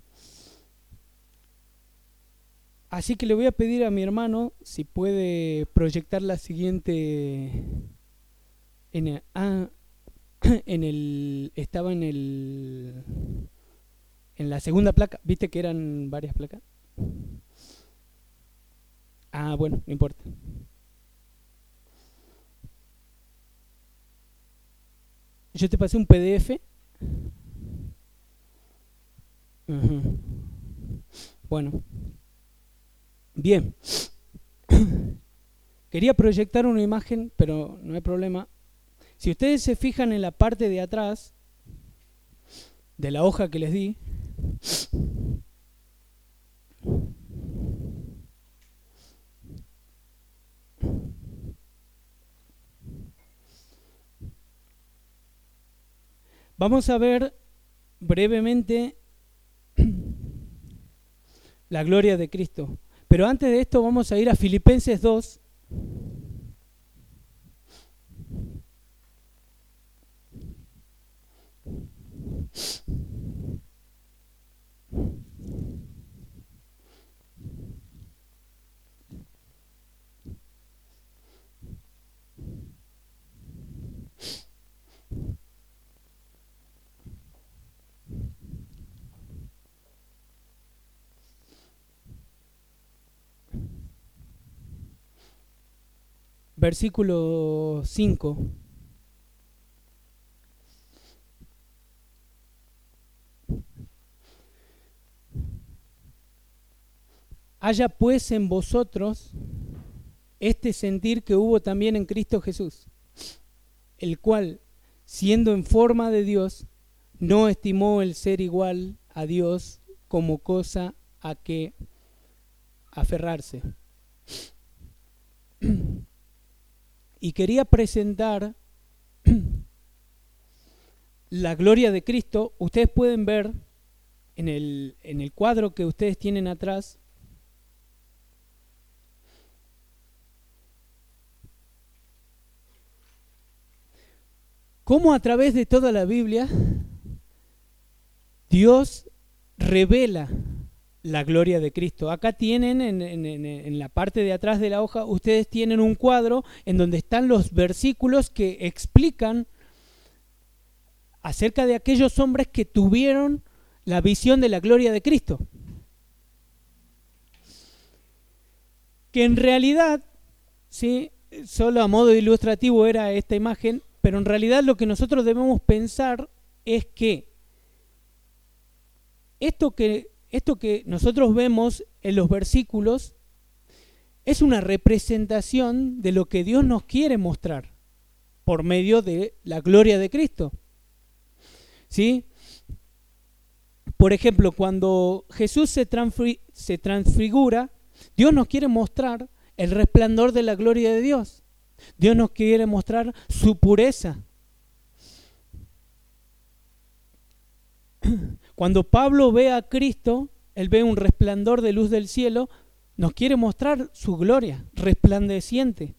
Así que le voy a pedir a mi hermano si puede proyectar la siguiente. En el, ah, en el estaba en el en la segunda placa. ¿Viste que eran varias placas? Ah, bueno, no importa. Yo te pasé un P D F. Uh-huh. Bueno. Bien. Quería proyectar una imagen, pero no hay problema. Si ustedes se fijan en la parte de atrás de la hoja que les di, vamos a ver brevemente la gloria de Cristo. Pero antes de esto vamos a ir a Filipenses dos. Versículo cinco. Haya pues en vosotros este sentir que hubo también en Cristo Jesús, el cual, siendo en forma de Dios, no estimó el ser igual a Dios como cosa a que aferrarse. Y quería presentar la gloria de Cristo. Ustedes pueden ver en el, en el cuadro que ustedes tienen atrás, cómo a través de toda la Biblia Dios revela la gloria de Cristo. Acá tienen, en, en, en la parte de atrás de la hoja, ustedes tienen un cuadro en donde están los versículos que explican acerca de aquellos hombres que tuvieron la visión de la gloria de Cristo. Que en realidad, sí, solo a modo ilustrativo era esta imagen, pero en realidad lo que nosotros debemos pensar es que esto que Esto que nosotros vemos en los versículos es una representación de lo que Dios nos quiere mostrar por medio de la gloria de Cristo. ¿Sí? Por ejemplo, cuando Jesús se, transfi- se transfigura, Dios nos quiere mostrar el resplandor de la gloria de Dios. Dios nos quiere mostrar su pureza. Cuando Pablo ve a Cristo, él ve un resplandor de luz del cielo, nos quiere mostrar su gloria resplandeciente.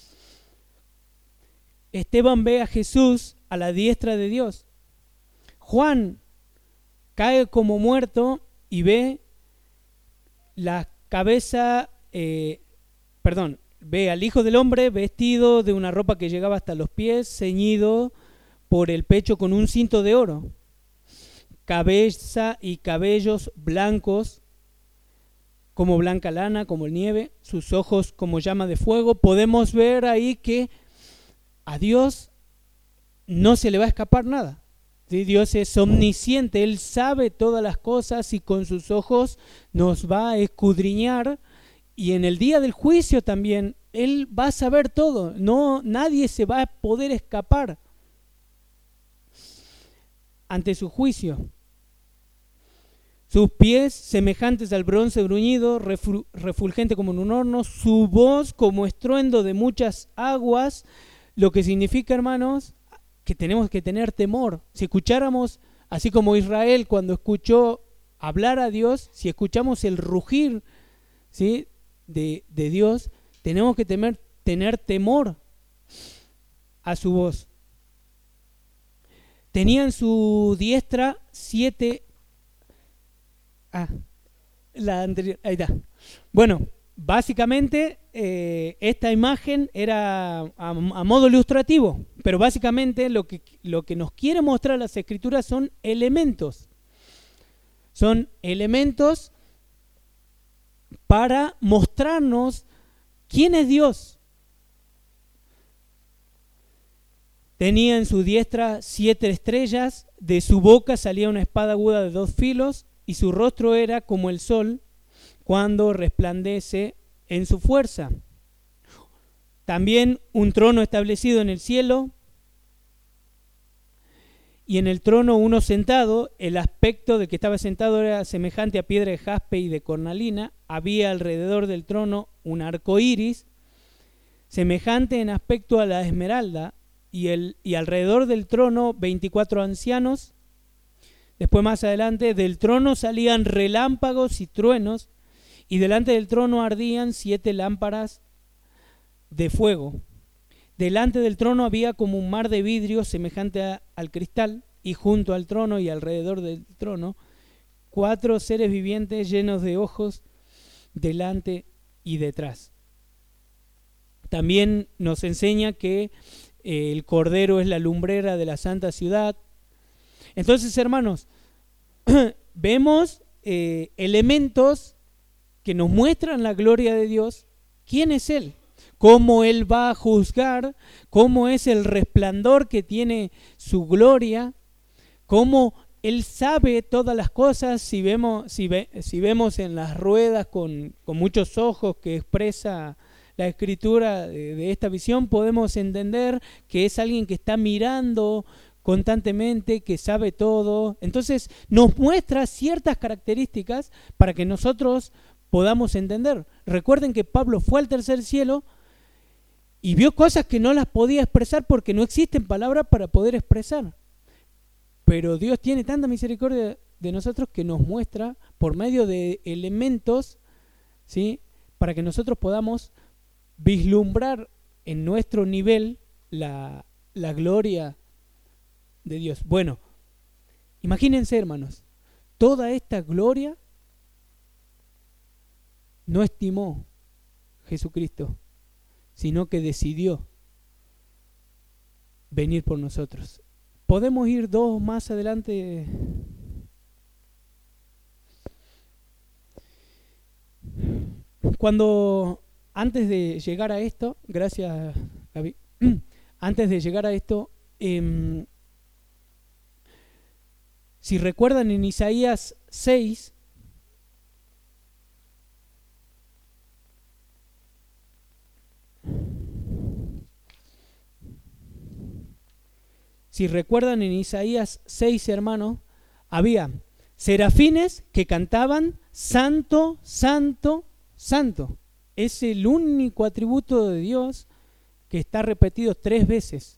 Esteban ve a Jesús a la diestra de Dios. Juan cae como muerto y ve la cabeza, eh, perdón, ve al Hijo del Hombre vestido de una ropa que llegaba hasta los pies, ceñido por el pecho con un cinto de oro. Cabeza y cabellos blancos, como blanca lana, como nieve, sus ojos como llama de fuego. Podemos ver ahí que a Dios no se le va a escapar nada. ¿Sí? Dios es omnisciente, Él sabe todas las cosas y con sus ojos nos va a escudriñar, y en el día del juicio también Él va a saber todo. No, nadie se va a poder escapar ante su juicio. Sus pies semejantes al bronce bruñido, refulgente como en un horno, su voz como estruendo de muchas aguas, lo que significa, hermanos, que tenemos que tener temor. Si escucháramos, así como Israel cuando escuchó hablar a Dios, si escuchamos el rugir, ¿sí?, de, de Dios, tenemos que temer, tener temor a su voz. Tenía en su diestra siete... Ah, la anterior, ahí está. Bueno, básicamente eh, esta imagen era a, a modo ilustrativo, pero básicamente lo que, lo que nos quiere mostrar las Escrituras son elementos. Son elementos para mostrarnos quién es Dios. Tenía en su diestra siete estrellas, de su boca salía una espada aguda de dos filos, y su rostro era como el sol cuando resplandece en su fuerza. También un trono establecido en el cielo, y en el trono uno sentado. El aspecto de que estaba sentado era semejante a piedra de jaspe y de cornalina. Había alrededor del trono un arco iris, semejante en aspecto a la esmeralda, y, el, y alrededor del trono veinticuatro ancianos. Después, más adelante, del trono salían relámpagos y truenos, y delante del trono ardían siete lámparas de fuego. Delante del trono había como un mar de vidrio semejante a, al cristal, y junto al trono y alrededor del trono cuatro seres vivientes llenos de ojos delante y detrás. También nos enseña que eh, el Cordero es la lumbrera de la santa ciudad. Entonces, hermanos, vemos eh, elementos que nos muestran la gloria de Dios. ¿Quién es Él? Cómo Él va a juzgar, cómo es el resplandor que tiene su gloria, cómo Él sabe todas las cosas. Si vemos, si ve, si vemos en las ruedas con, con muchos ojos que expresa la escritura de, de esta visión, podemos entender que es alguien que está mirando constantemente, que sabe todo. Entonces nos muestra ciertas características para que nosotros podamos entender. Recuerden que Pablo fue al tercer cielo y vio cosas que no las podía expresar porque no existen palabras para poder expresar. Pero Dios tiene tanta misericordia de nosotros que nos muestra por medio de elementos, ¿sí?, para que nosotros podamos vislumbrar en nuestro nivel la, la gloria de Dios. Bueno, imagínense, hermanos, toda esta gloria no estimó Jesucristo, sino que decidió venir por nosotros. Podemos ir dos más adelante. Cuando, antes de llegar a esto, gracias Gaby, antes de llegar a esto, eh, si recuerdan en Isaías seis, Si recuerdan en Isaías seis, hermanos, había serafines que cantaban santo, santo, santo. Es el único atributo de Dios que está repetido tres veces.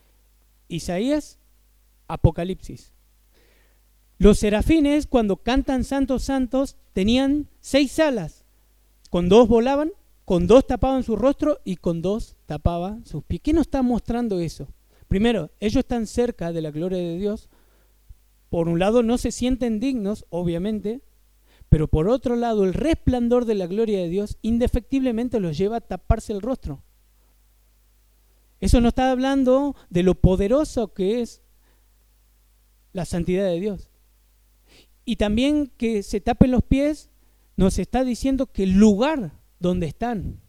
Isaías, Apocalipsis. Los serafines, cuando cantan santos, santos, tenían seis alas. Con dos volaban, con dos tapaban su rostro y con dos tapaban sus pies. ¿Qué nos está mostrando eso? Primero, ellos están cerca de la gloria de Dios. Por un lado, no se sienten dignos, obviamente, pero por otro lado, el resplandor de la gloria de Dios indefectiblemente los lleva a taparse el rostro. Eso no está hablando de lo poderoso que es la santidad de Dios. Y también que se tapen los pies, nos está diciendo que el lugar donde están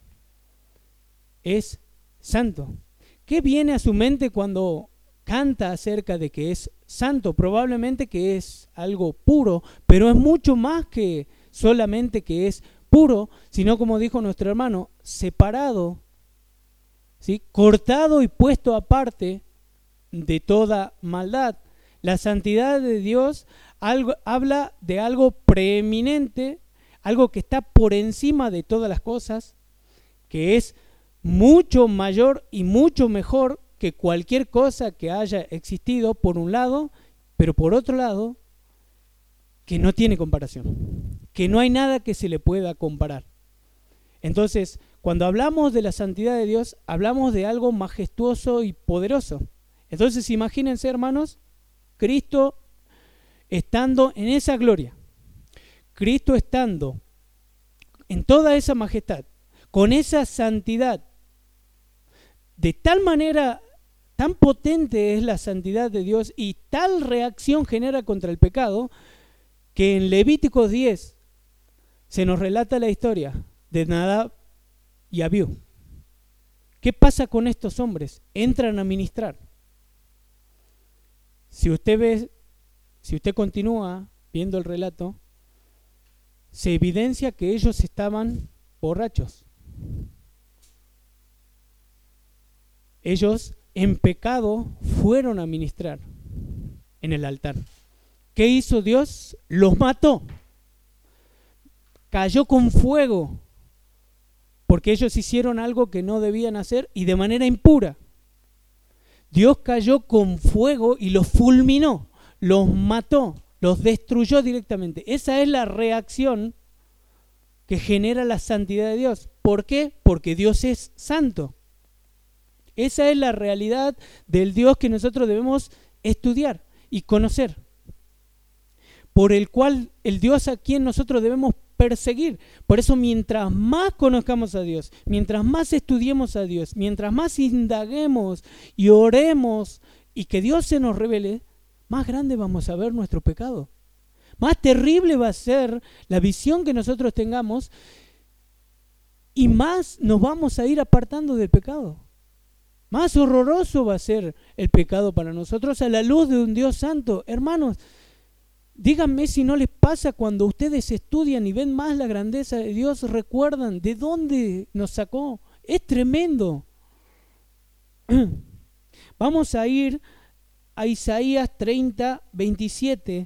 es santo. ¿Qué viene a su mente cuando canta acerca de que es santo? Probablemente que es algo puro, pero es mucho más que solamente que es puro, sino, como dijo nuestro hermano, separado, ¿sí?, cortado y puesto aparte de toda maldad. La santidad de Dios algo, habla de algo preeminente, algo que está por encima de todas las cosas, que es mucho mayor y mucho mejor que cualquier cosa que haya existido, por un lado, pero por otro lado, que no tiene comparación, que no hay nada que se le pueda comparar. Entonces, cuando hablamos de la santidad de Dios, hablamos de algo majestuoso y poderoso. Entonces, imagínense, hermanos, Cristo estando en esa gloria, Cristo estando en toda esa majestad, con esa santidad. De tal manera, tan potente es la santidad de Dios y tal reacción genera contra el pecado, que en Levítico diez se nos relata la historia de Nadab y Abiú. ¿Qué pasa con estos hombres? Entran a ministrar. Si usted ve, si usted continúa viendo el relato, se evidencia que ellos estaban borrachos. Ellos en pecado fueron a ministrar en el altar. ¿Qué hizo Dios? Los mató. Cayó con fuego, porque ellos hicieron algo que no debían hacer y de manera impura. Dios cayó con fuego y los fulminó, los mató, los destruyó directamente. Esa es la reacción que genera la santidad de Dios. ¿Por qué? Porque Dios es santo. Esa es la realidad del Dios que nosotros debemos estudiar y conocer, por el cual el Dios a quien nosotros debemos perseguir. Por eso, mientras más conozcamos a Dios, mientras más estudiemos a Dios, mientras más indaguemos y oremos y que Dios se nos revele, más grande vamos a ver nuestro pecado. Más terrible va a ser la visión que nosotros tengamos y más nos vamos a ir apartando del pecado. Más horroroso va a ser el pecado para nosotros a la luz de un Dios santo. Hermanos, díganme si no les pasa cuando ustedes estudian y ven más la grandeza de Dios, recuerdan de dónde nos sacó. Es tremendo. Vamos a ir a Isaías treinta, veintisiete.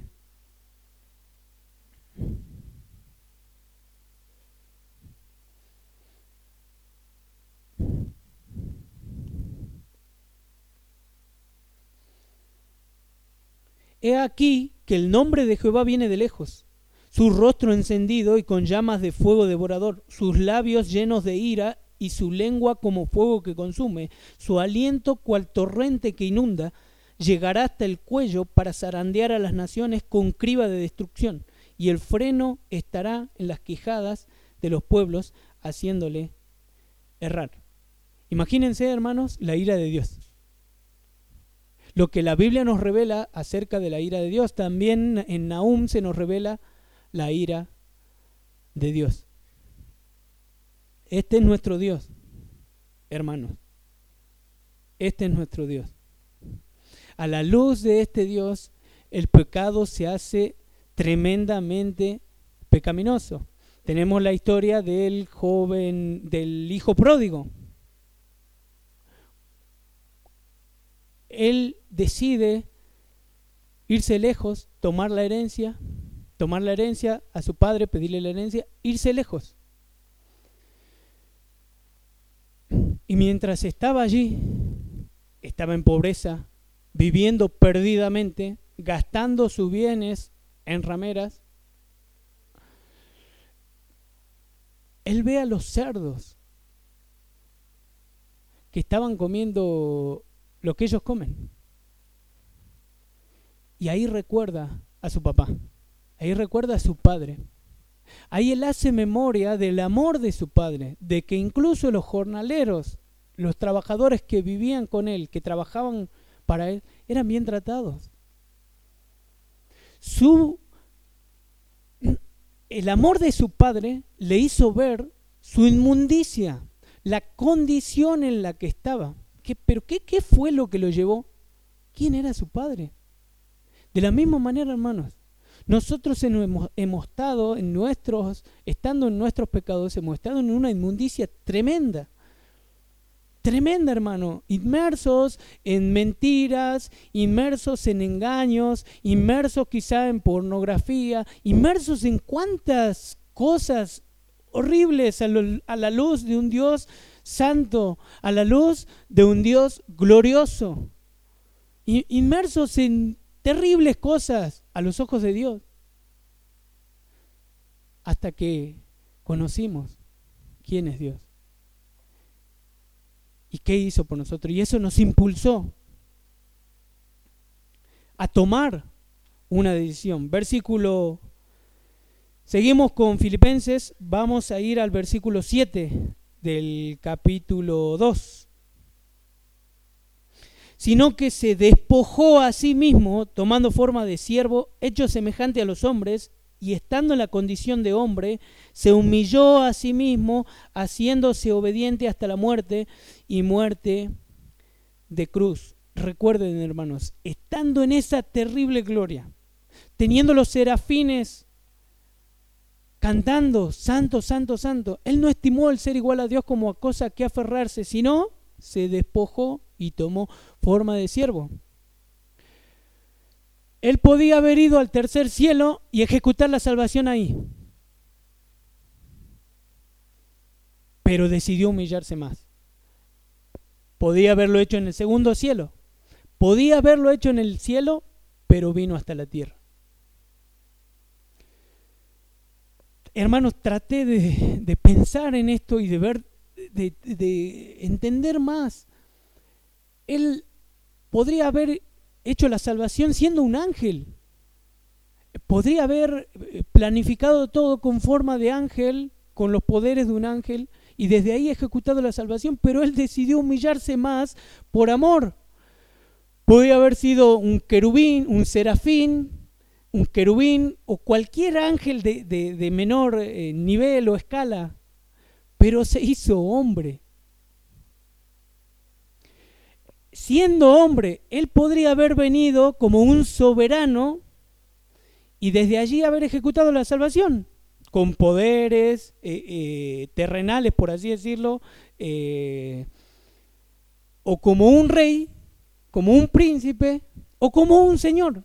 He aquí que el nombre de Jehová viene de lejos, su rostro encendido y con llamas de fuego devorador, sus labios llenos de ira y su lengua como fuego que consume, su aliento cual torrente que inunda, llegará hasta el cuello para zarandear a las naciones con criba de destrucción, y el freno estará en las quijadas de los pueblos, haciéndole errar. Imagínense, hermanos, la ira de Dios. Lo que la Biblia nos revela acerca de la ira de Dios, también en Nahum se nos revela la ira de Dios. Este es nuestro Dios, hermanos. Este es nuestro Dios. A la luz de este Dios, el pecado se hace tremendamente pecaminoso. Tenemos la historia del joven, del hijo pródigo. Él decide irse lejos, tomar la herencia, tomar la herencia a su padre, pedirle la herencia, irse lejos. Y mientras estaba allí, estaba en pobreza, viviendo perdidamente, gastando sus bienes en rameras, él ve a los cerdos que estaban comiendo lo que ellos comen. Y ahí recuerda a su papá, ahí recuerda a su padre. Ahí él hace memoria del amor de su padre, de que incluso los jornaleros, los trabajadores que vivían con él, que trabajaban para él, eran bien tratados. Su, el amor de su padre le hizo ver su inmundicia, la condición en la que estaba. ¿Qué, pero qué, qué fue lo que lo llevó? ¿Quién era su padre? De la misma manera, hermanos, nosotros hemos, hemos estado en nuestros, estando en nuestros pecados, hemos estado en una inmundicia tremenda. Tremenda, hermano. Inmersos en mentiras, inmersos en engaños, inmersos quizá en pornografía, inmersos en cuantas cosas horribles a, lo, a la luz de un Dios santo, a la luz de un Dios glorioso, inmersos en terribles cosas a los ojos de Dios, hasta que conocimos quién es Dios y qué hizo por nosotros, y eso nos impulsó a tomar una decisión. Versículo, seguimos con Filipenses, vamos a ir al versículo siete del capítulo dos. Sino que se despojó a sí mismo, tomando forma de siervo, hecho semejante a los hombres, y estando en la condición de hombre, se humilló a sí mismo, haciéndose obediente hasta la muerte, y muerte de cruz. Recuerden, hermanos, estando en esa terrible gloria, teniendo los serafines cantando, santo, santo, santo. Él no estimó el ser igual a Dios como a cosa que aferrarse, sino se despojó y tomó forma de siervo. Él podía haber ido al tercer cielo y ejecutar la salvación ahí, pero decidió humillarse más. Podía haberlo hecho en el segundo cielo, podía haberlo hecho en el cielo, pero vino hasta la tierra. Hermanos, traté de, de pensar en esto y de ver, de, de entender más. Él podría haber hecho la salvación siendo un ángel. Podría haber planificado todo con forma de ángel, con los poderes de un ángel, y desde ahí ejecutado la salvación, pero él decidió humillarse más por amor. Podría haber sido un querubín, un serafín, un querubín o cualquier ángel de, de, de menor eh, nivel o escala, pero se hizo hombre. Siendo hombre, él podría haber venido como un soberano y desde allí haber ejecutado la salvación, con poderes eh, eh, terrenales, por así decirlo, eh, o como un rey, como un príncipe, o como un señor.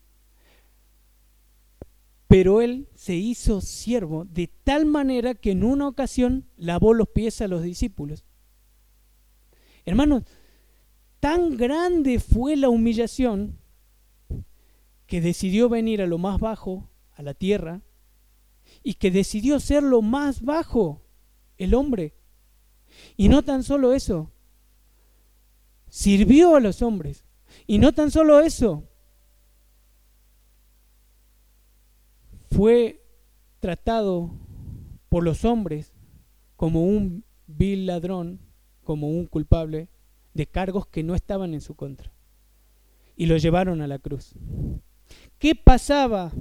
Pero él se hizo siervo de tal manera que en una ocasión lavó los pies a los discípulos. Hermanos, tan grande fue la humillación que decidió venir a lo más bajo, a la tierra, y que decidió ser lo más bajo, el hombre. Y no tan solo eso, sirvió a los hombres. Y no tan solo eso, fue tratado por los hombres como un vil ladrón, como un culpable de cargos que no estaban en su contra. Y lo llevaron a la cruz. ¿Qué pasaba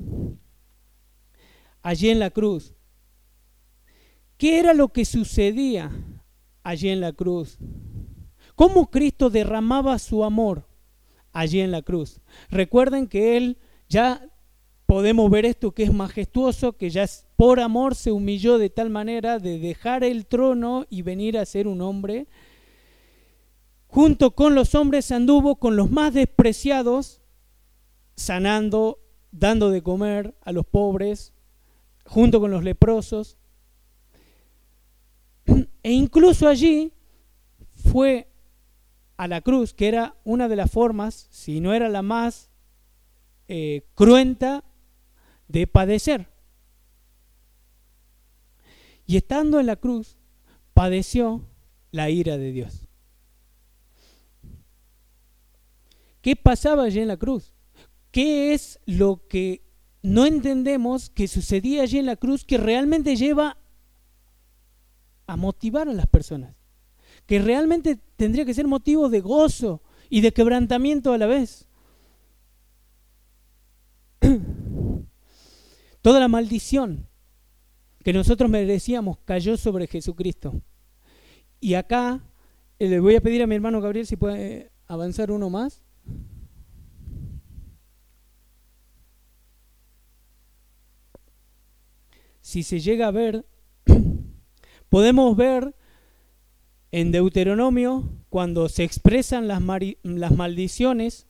allí en la cruz? ¿Qué era lo que sucedía allí en la cruz? ¿Cómo Cristo derramaba su amor allí en la cruz? Recuerden que Él, ya podemos ver esto que es majestuoso, que ya por amor se humilló de tal manera de dejar el trono y venir a ser un hombre. Junto con los hombres anduvo con los más despreciados, sanando, dando de comer a los pobres, junto con los leprosos. E incluso allí fue a la cruz, que era una de las formas, si no era la más eh, cruenta, de padecer. Y estando en la cruz, padeció la ira de Dios. ¿Qué pasaba allí en la cruz? ¿Qué es lo que no entendemos que sucedía allí en la cruz que realmente lleva a motivar a las personas? Que realmente tendría que ser motivo de gozo y de quebrantamiento a la vez. Toda la maldición que nosotros merecíamos cayó sobre Jesucristo. Y acá eh, le voy a pedir a mi hermano Gabriel si puede avanzar uno más. Si se llega a ver, podemos ver en Deuteronomio, cuando se expresan las, mari- las maldiciones,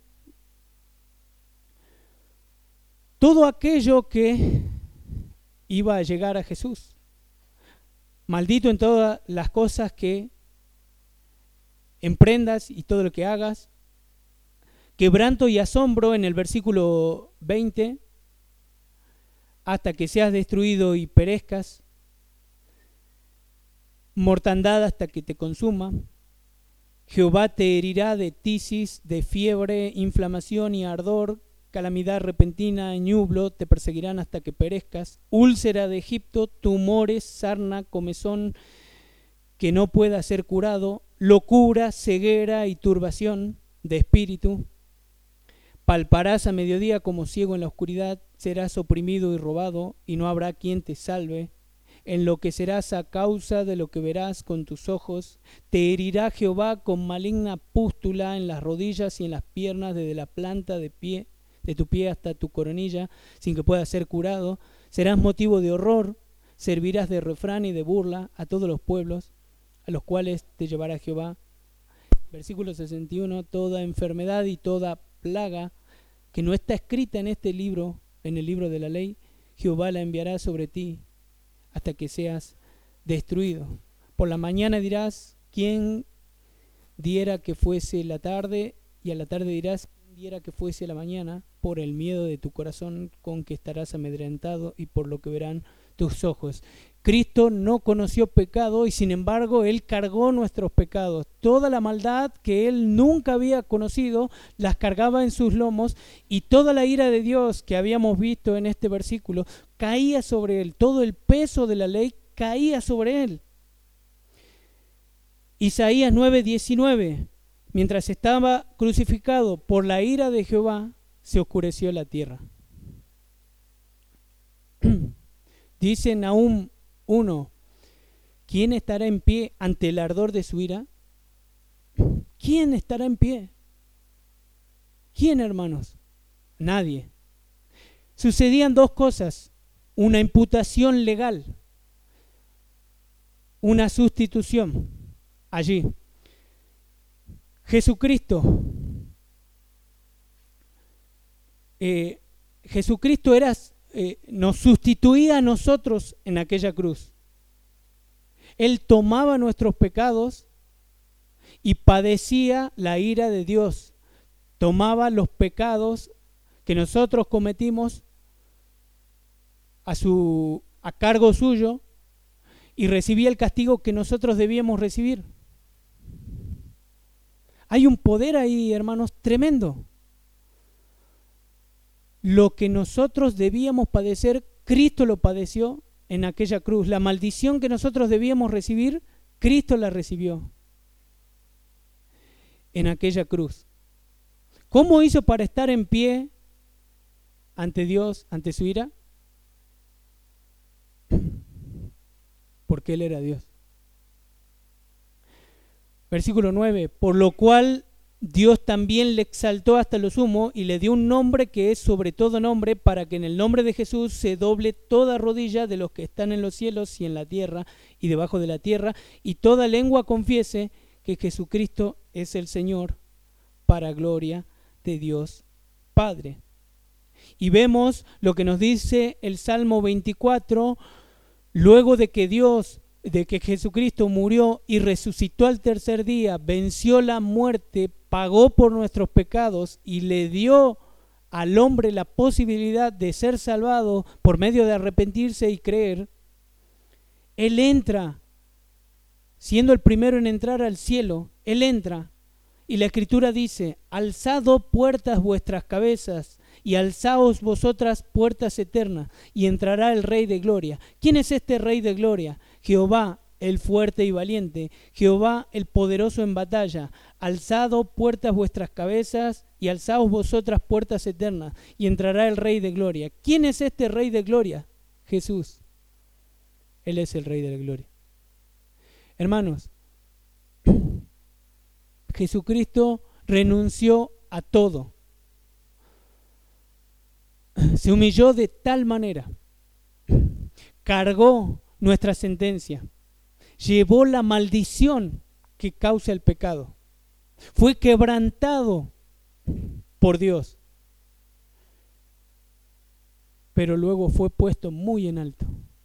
todo aquello que iba a llegar a Jesús. Maldito en todas las cosas que emprendas y todo lo que hagas. Quebranto y asombro en el versículo veinte, hasta que seas destruido y perezcas. Mortandad hasta que te consuma. Jehová te herirá de tisis, de fiebre, inflamación y ardor, calamidad repentina, ñublo, te perseguirán hasta que perezcas. Úlcera de Egipto, tumores, sarna, comezón que no pueda ser curado, locura, ceguera y turbación de espíritu. Palparás a mediodía como ciego en la oscuridad, serás oprimido y robado, y no habrá quien te salve. Enloquecerás a causa de lo que verás con tus ojos. Te herirá Jehová con maligna pústula en las rodillas y en las piernas, desde la planta de pie, de tu pie hasta tu coronilla, sin que puedas ser curado. Serás motivo de horror, servirás de refrán y de burla a todos los pueblos a los cuales te llevará Jehová. Versículo sesenta y uno, toda enfermedad y toda plaga que no está escrita en este libro, en el libro de la ley, Jehová la enviará sobre ti hasta que seas destruido. Por la mañana dirás, ¿quién diera que fuese la tarde? Y a la tarde dirás, ¿quién diera que fuese la mañana? Por el miedo de tu corazón con que estarás amedrentado y por lo que verán tus ojos. Cristo no conoció pecado y sin embargo Él cargó nuestros pecados. Toda la maldad que Él nunca había conocido las cargaba en sus lomos, y toda la ira de Dios que habíamos visto en este versículo caía sobre Él. Todo el peso de la ley caía sobre Él. Isaías nueve diecinueve, mientras estaba crucificado por la ira de Jehová, se oscureció la tierra. Dice Nahum uno, ¿quién estará en pie ante el ardor de su ira? ¿Quién estará en pie? ¿Quién, hermanos? Nadie. Sucedían dos cosas: una imputación legal, una sustitución allí. Jesucristo, eh, Jesucristo era... Eh, nos sustituía a nosotros en aquella cruz. Él tomaba nuestros pecados y padecía la ira de Dios. Tomaba los pecados que nosotros cometimos a, su, a cargo suyo y recibía el castigo que nosotros debíamos recibir. Hay un poder ahí, hermanos, tremendo. Lo que nosotros debíamos padecer, Cristo lo padeció en aquella cruz. La maldición que nosotros debíamos recibir, Cristo la recibió en aquella cruz. ¿Cómo hizo para estar en pie ante Dios, ante su ira? Porque Él era Dios. Versículo nueve, por lo cual Dios también le exaltó hasta lo sumo y le dio un nombre que es sobre todo nombre, para que en el nombre de Jesús se doble toda rodilla de los que están en los cielos y en la tierra y debajo de la tierra, y toda lengua confiese que Jesucristo es el Señor, para gloria de Dios Padre. Y vemos lo que nos dice el Salmo veinticuatro, luego de que Dios de que Jesucristo murió y resucitó al tercer día, venció la muerte, pagó por nuestros pecados y le dio al hombre la posibilidad de ser salvado por medio de arrepentirse y creer. Él entra, siendo el primero en entrar al cielo, Él entra, y la Escritura dice, alzad puertas vuestras cabezas y alzaos vosotras puertas eternas, y entrará el Rey de Gloria. ¿Quién es este Rey de Gloria? Jehová, el fuerte y valiente, Jehová, el poderoso en batalla. Alzad puertas vuestras cabezas y alzaos vosotras puertas eternas, y entrará el Rey de Gloria. ¿Quién es este Rey de Gloria? Jesús. Él es el Rey de la Gloria. Hermanos, Jesucristo renunció a todo. Se humilló de tal manera, cargó nuestra sentencia, llevó la maldición que causa el pecado, fue quebrantado por Dios, pero luego fue puesto muy en alto.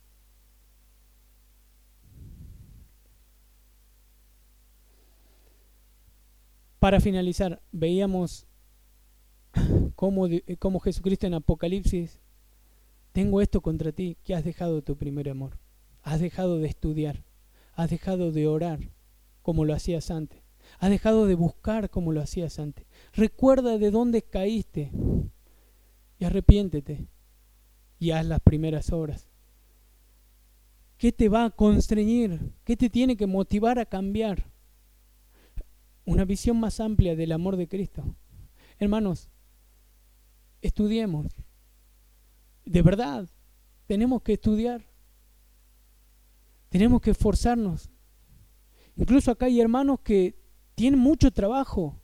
Para finalizar, veíamos cómo, cómo Jesucristo en Apocalipsis: tengo esto contra ti, que has dejado tu primer amor, has dejado de estudiar, has dejado de orar como lo hacías antes, has dejado de buscar como lo hacías antes. Recuerda de dónde caíste y arrepiéntete y haz las primeras obras. ¿Qué te va a constreñir? ¿Qué te tiene que motivar a cambiar? Una visión más amplia del amor de Cristo. Hermanos, estudiemos. De verdad, tenemos que estudiar. Tenemos que esforzarnos. Incluso acá hay hermanos que tienen mucho trabajo.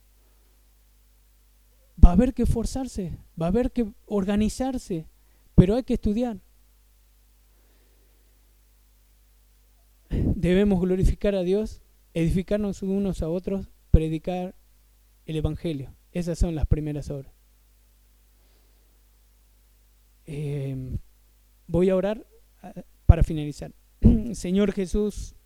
Va a haber que esforzarse, va a haber que organizarse, pero hay que estudiar. debemos glorificar a Dios, edificarnos unos a otros, predicar el Evangelio. Esas son las primeras obras. Eh, voy a orar para finalizar. Señor Jesús,